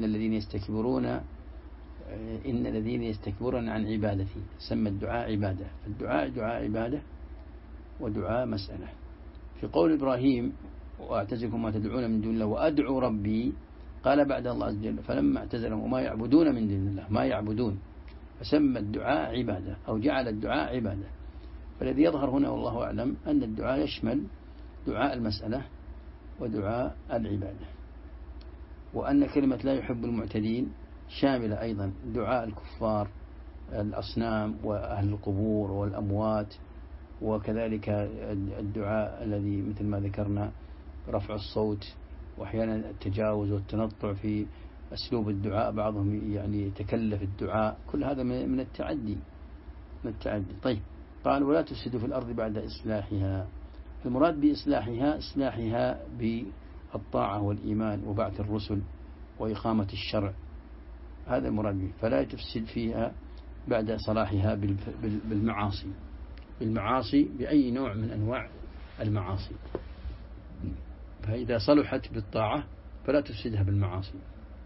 الذين يستكبرون عن عبادتي. سمى الدعاء عبادة، فالدعاء دعاء عبادة ودعاء مسألة. في قول إبراهيم وأعتزلكم ما تدعون من دون الله وأدعو ربي، قال بعد الله عز وجل فلما اعتزلهم وما يعبدون من دون الله، ما يعبدون، فسمى الدعاء عبادة أو جعل الدعاء عبادة. فالذي يظهر هنا والله أعلم أن الدعاء يشمل دعاء المسألة ودعاء العبادة، وأن كلمة لا يحب المعتدين شاملة أيضا دعاء الكفار الأصنام وأهل القبور والأموات، وكذلك الدعاء الذي مثل ما ذكرنا رفع الصوت، وأحيانا التجاوز والتنطع في أسلوب الدعاء، بعضهم يعني يتكلف الدعاء، كل هذا من التعدي. طيب، قال ولا تفسدوا في الأرض بعد إصلاحها. المراد إصلاحها بالطاعة والإيمان وبعث الرسل وإقامة الشرع، هذا المراد به. فلا تفسد فيها بعد صلاحها بالمعاصي بأي نوع من أنواع المعاصي. فإذا صلحت بالطاعة فلا تفسدها بالمعاصي.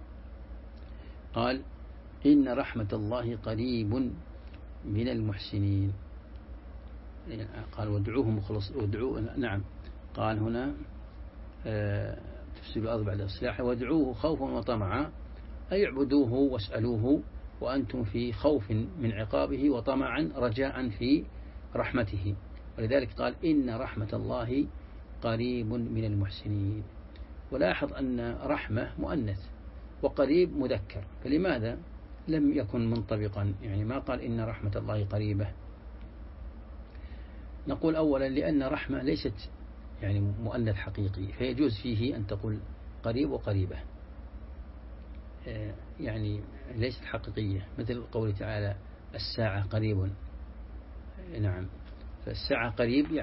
قال إن رحمة الله قريب من المحسنين. قال وادعوه نعم. قال هنا تفسد الأرض بعد إصلاحها وادعوه خوفا وطمعا، أي اعبدوه واسألوه وأنتم في خوف من عقابه وطمعا رجاء في رحمته. ولذلك قال إن رحمة الله قريب من المحسنين. ولاحظ أن رحمة مؤنث وقريب مذكر، فلماذا لم يكن منطبقا؟ يعني ما قال إن رحمة الله قريبة. نقول أولا لأن رحمة ليست يعني مؤنث حقيقي، فيجوز فيه أن تقول قريب وقريبة، يعني ليست حقيقية، مثل قوله تعالى الساعة قريب. نعم، فالساعة قريب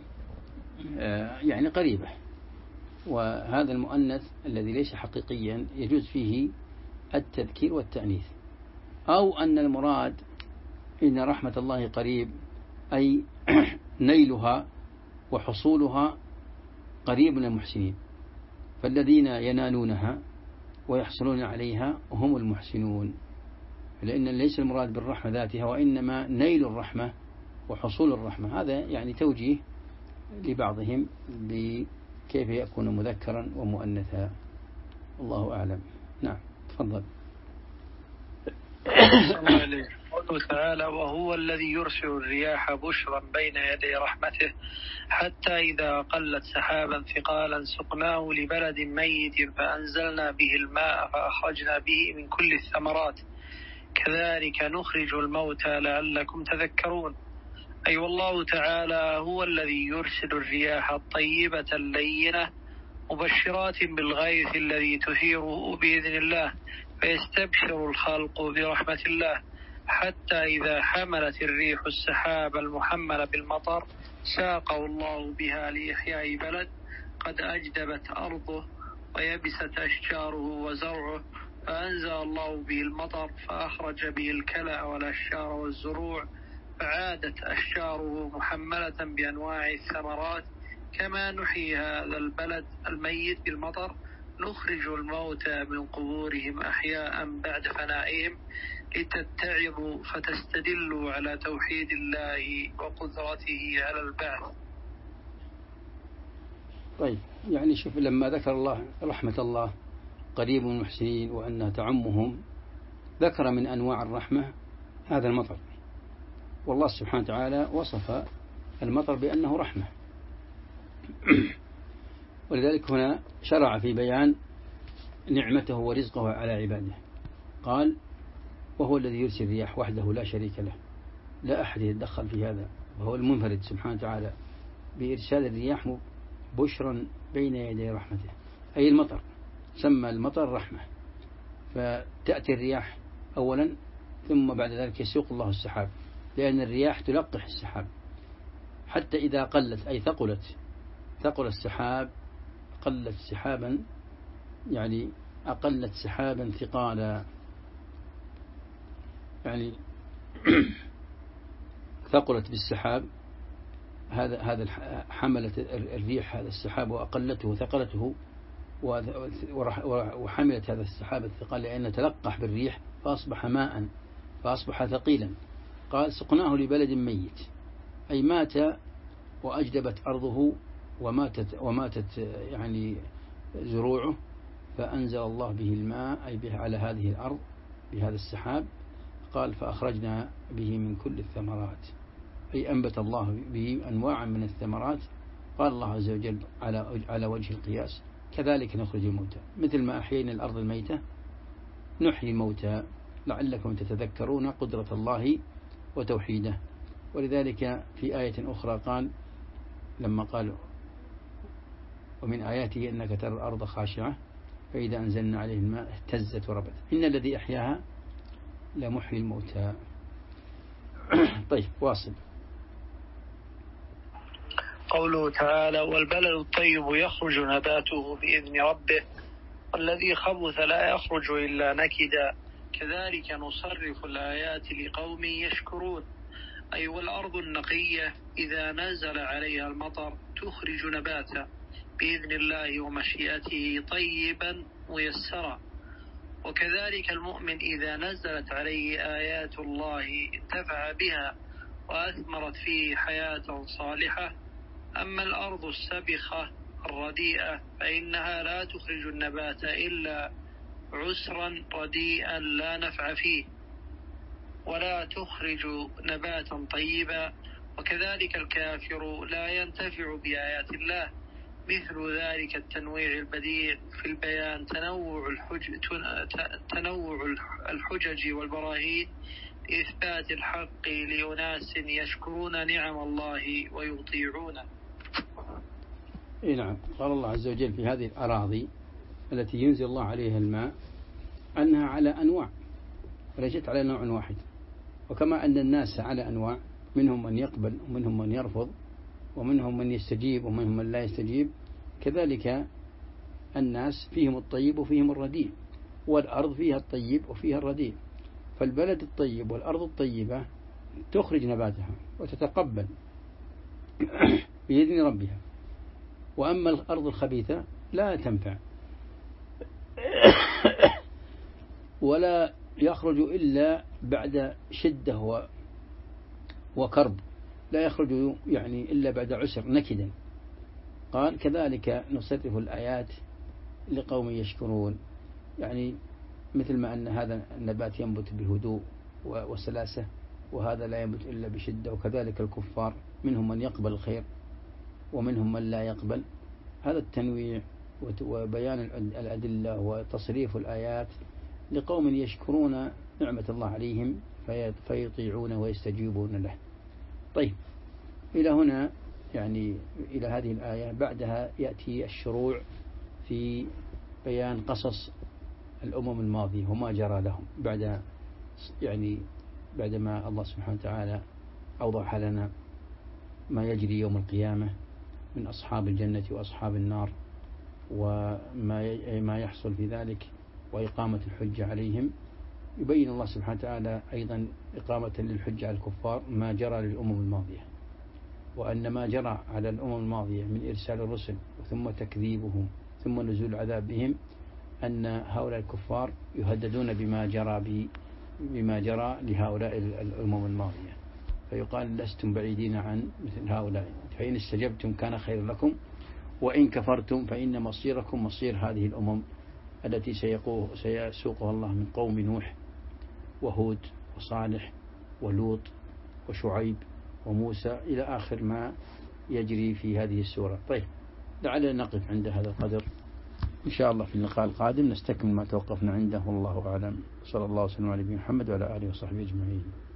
يعني قريبة، وهذا المؤنث الذي ليس حقيقيا يجوز فيه التذكير والتأنيث. أو أن المراد إن رحمة الله قريب أي نيلها وحصولها قريب من المحسنين، فالذين ينالونها ويحصلون عليها هم المحسنون، لأن ليس المراد بالرحمة ذاتها، وإنما نيل الرحمة وحصول الرحمة. هذا يعني توجيه لبعضهم بكيف يكون مذكرا ومؤنثا، الله أعلم. نعم، تفضل. قوله تعالى وهو الذي يرسل الرياح بشرا بين يدي رحمته حتى إذا قلت سحابا ثقالا سقناه لبلد ميت فأنزلنا به الماء فأخرجنا به من كل الثمرات كذلك نخرج الموتى لعلكم تذكرون. أي والله تعالى هو الذي يرسل الرياح الطيبة اللينة مبشرات بالغيث الذي تثيره بإذن الله فيستبشر الخلق برحمة الله حتى إذا حملت الريح السحاب المحمل بالمطر ساقه الله بها لإحياء بلد قد أجدبت أرضه ويبست أشجاره وزرعه فأنزل الله به المطر فأخرج به الكلأ والأشجار والزروع فعادت أشجاره محملة بأنواع الثمرات كما نحيي هذا البلد الميت بالمطر نخرج الموتى من قبورهم أحياء بعد فنائهم لتتعظوا فتستدلوا على توحيد الله وقدرته على البعث. طيب يعني شوف لما ذكر الله رحمة الله قريب من المحسنين وأنها تعمهم ذكر من أنواع الرحمة هذا المطر، والله سبحانه وتعالى وصف المطر بأنه رحمة ولذلك هنا شرع في بيان نعمته ورزقه على عباده. قال وهو الذي يرسل الرياح وحده لا شريك له، لا أحد يتدخل في هذا، وهو المنفرد سبحانه وتعالى بإرسال الرياح بشرا بين يدي رحمته، أي المطر، سمى المطر رحمة. فتأتي الرياح أولا ثم بعد ذلك يسوق الله السحاب، لأن الرياح تلقح السحاب حتى إذا قلت أي ثقل السحاب، قلت سحابا يعني أقلت سحابا ثقالا، يعني ثقلت بالسحاب، هذا حملت الريح هذا السحاب وأقلته وثقلته وحملت هذا السحاب الثقال لأنه تلقح بالريح فأصبح ماء فأصبح ثقيلا. قال سقناه لبلد ميت، أي مات وأجدبت أرضه وماتت يعني زروعه، فأنزل الله به الماء أي به على هذه الأرض بهذا السحاب. قال فأخرجنا به من كل الثمرات، أي أنبت الله به أنواعا من الثمرات. قال الله عز وجل على وجه القياس كذلك نخرج الموتى، مثل ما أحيينا الأرض الميتة نحيي الموتى لعلكم تتذكرون قدرة الله وتوحيده. ولذلك في آية أخرى قال لما قال ومن آياته أنك ترى الأرض خاشعة فإذا أنزلنا عليه الماء اهتزت وربت إن الذي أحياها لمحيي الموتى. طيب واصل. قوله تعالى والبلد الطيب يخرج نباته بإذن ربه والذي خبث لا يخرج إلا نكدا كذلك نصرف الآيات لقوم يشكرون. أي والأرض النقية إذا نزل عليها المطر تخرج نباتا بإذن الله ومشيئته طيبا ميسرا. وكذلك المؤمن إذا نزلت عليه آيات الله انتفع بها وأثمرت فيه حياة صالحة. أما الأرض السبخة الرديئة فإنها لا تخرج النبات إلا عسرا رديئا لا نفع فيه ولا تخرج نباتا طيبا. وكذلك الكافر لا ينتفع بآيات الله. مثل ذلك التنويع البديع في البيان تنوع الحجج والبراهين لإثبات الحق لأناس يشكرون نعم الله ويطيعونه. نعم. قال الله عز وجل في هذه الأراضي التي ينزل الله عليها الماء أنها على أنواع وليست على نوع واحد، وكما أن الناس على أنواع، منهم من يقبل ومنهم من يرفض ومنهم من يستجيب ومنهم من لا يستجيب، كذلك الناس فيهم الطيب وفيهم الرديء، والأرض فيها الطيب وفيها الرديء. فالبلد الطيب والأرض الطيبة تخرج نباتها وتتقبل بإذن ربها، وأما الأرض الخبيثة لا تنفع ولا يخرج إلا بعد شدة وكرب، لا يخرج يعني إلا بعد عسر نكدا. قال كذلك نصرف الآيات لقوم يشكرون، يعني مثل ما أن هذا النبات ينبت بهدوء وسلاسة، وهذا لا يمت إلا بشدة. وكذلك الكفار منهم من يقبل الخير ومنهم من لا يقبل. هذا التنويع وبيان الأدلة وتصريف الآيات لقوم يشكرون نعمة الله عليهم فيطيعونه ويستجيبون له. طيب، إلى هنا يعني إلى هذه الآية، بعدها يأتي الشروع في بيان قصص الأمم الماضية وما جرى لهم بعدما الله سبحانه وتعالى أوضح لنا ما يجري يوم القيامة من أصحاب الجنة وأصحاب النار وما يحصل في ذلك وإقامة الحجة عليهم. يبين الله سبحانه وتعالى أيضا إقامة للحجة على الكفار ما جرى للأمم الماضية، وأن ما جرى على الأمم الماضية من إرسال الرسل ثم تكذيبهم ثم نزول العذاب بهم، أن هؤلاء الكفار يهددون بما جرى لهؤلاء الأمم الماضية، فيقال لستم بعيدين عن مثل هؤلاء، فإن استجبتم كان خير لكم وإن كفرتم فإن مصيركم مصير هذه الأمم التي سيسوقها الله من قوم نوح وهود وصالح ولوط وشعيب وموسى إلى آخر ما يجري في هذه السورة. طيب، لعلنا نقف عند هذا القدر، إن شاء الله في اللقاء القادم نستكمل ما توقفنا عنده، والله أعلم. صلى الله وسلم على نبينا محمد وعلى آله وصحبه أجمعين.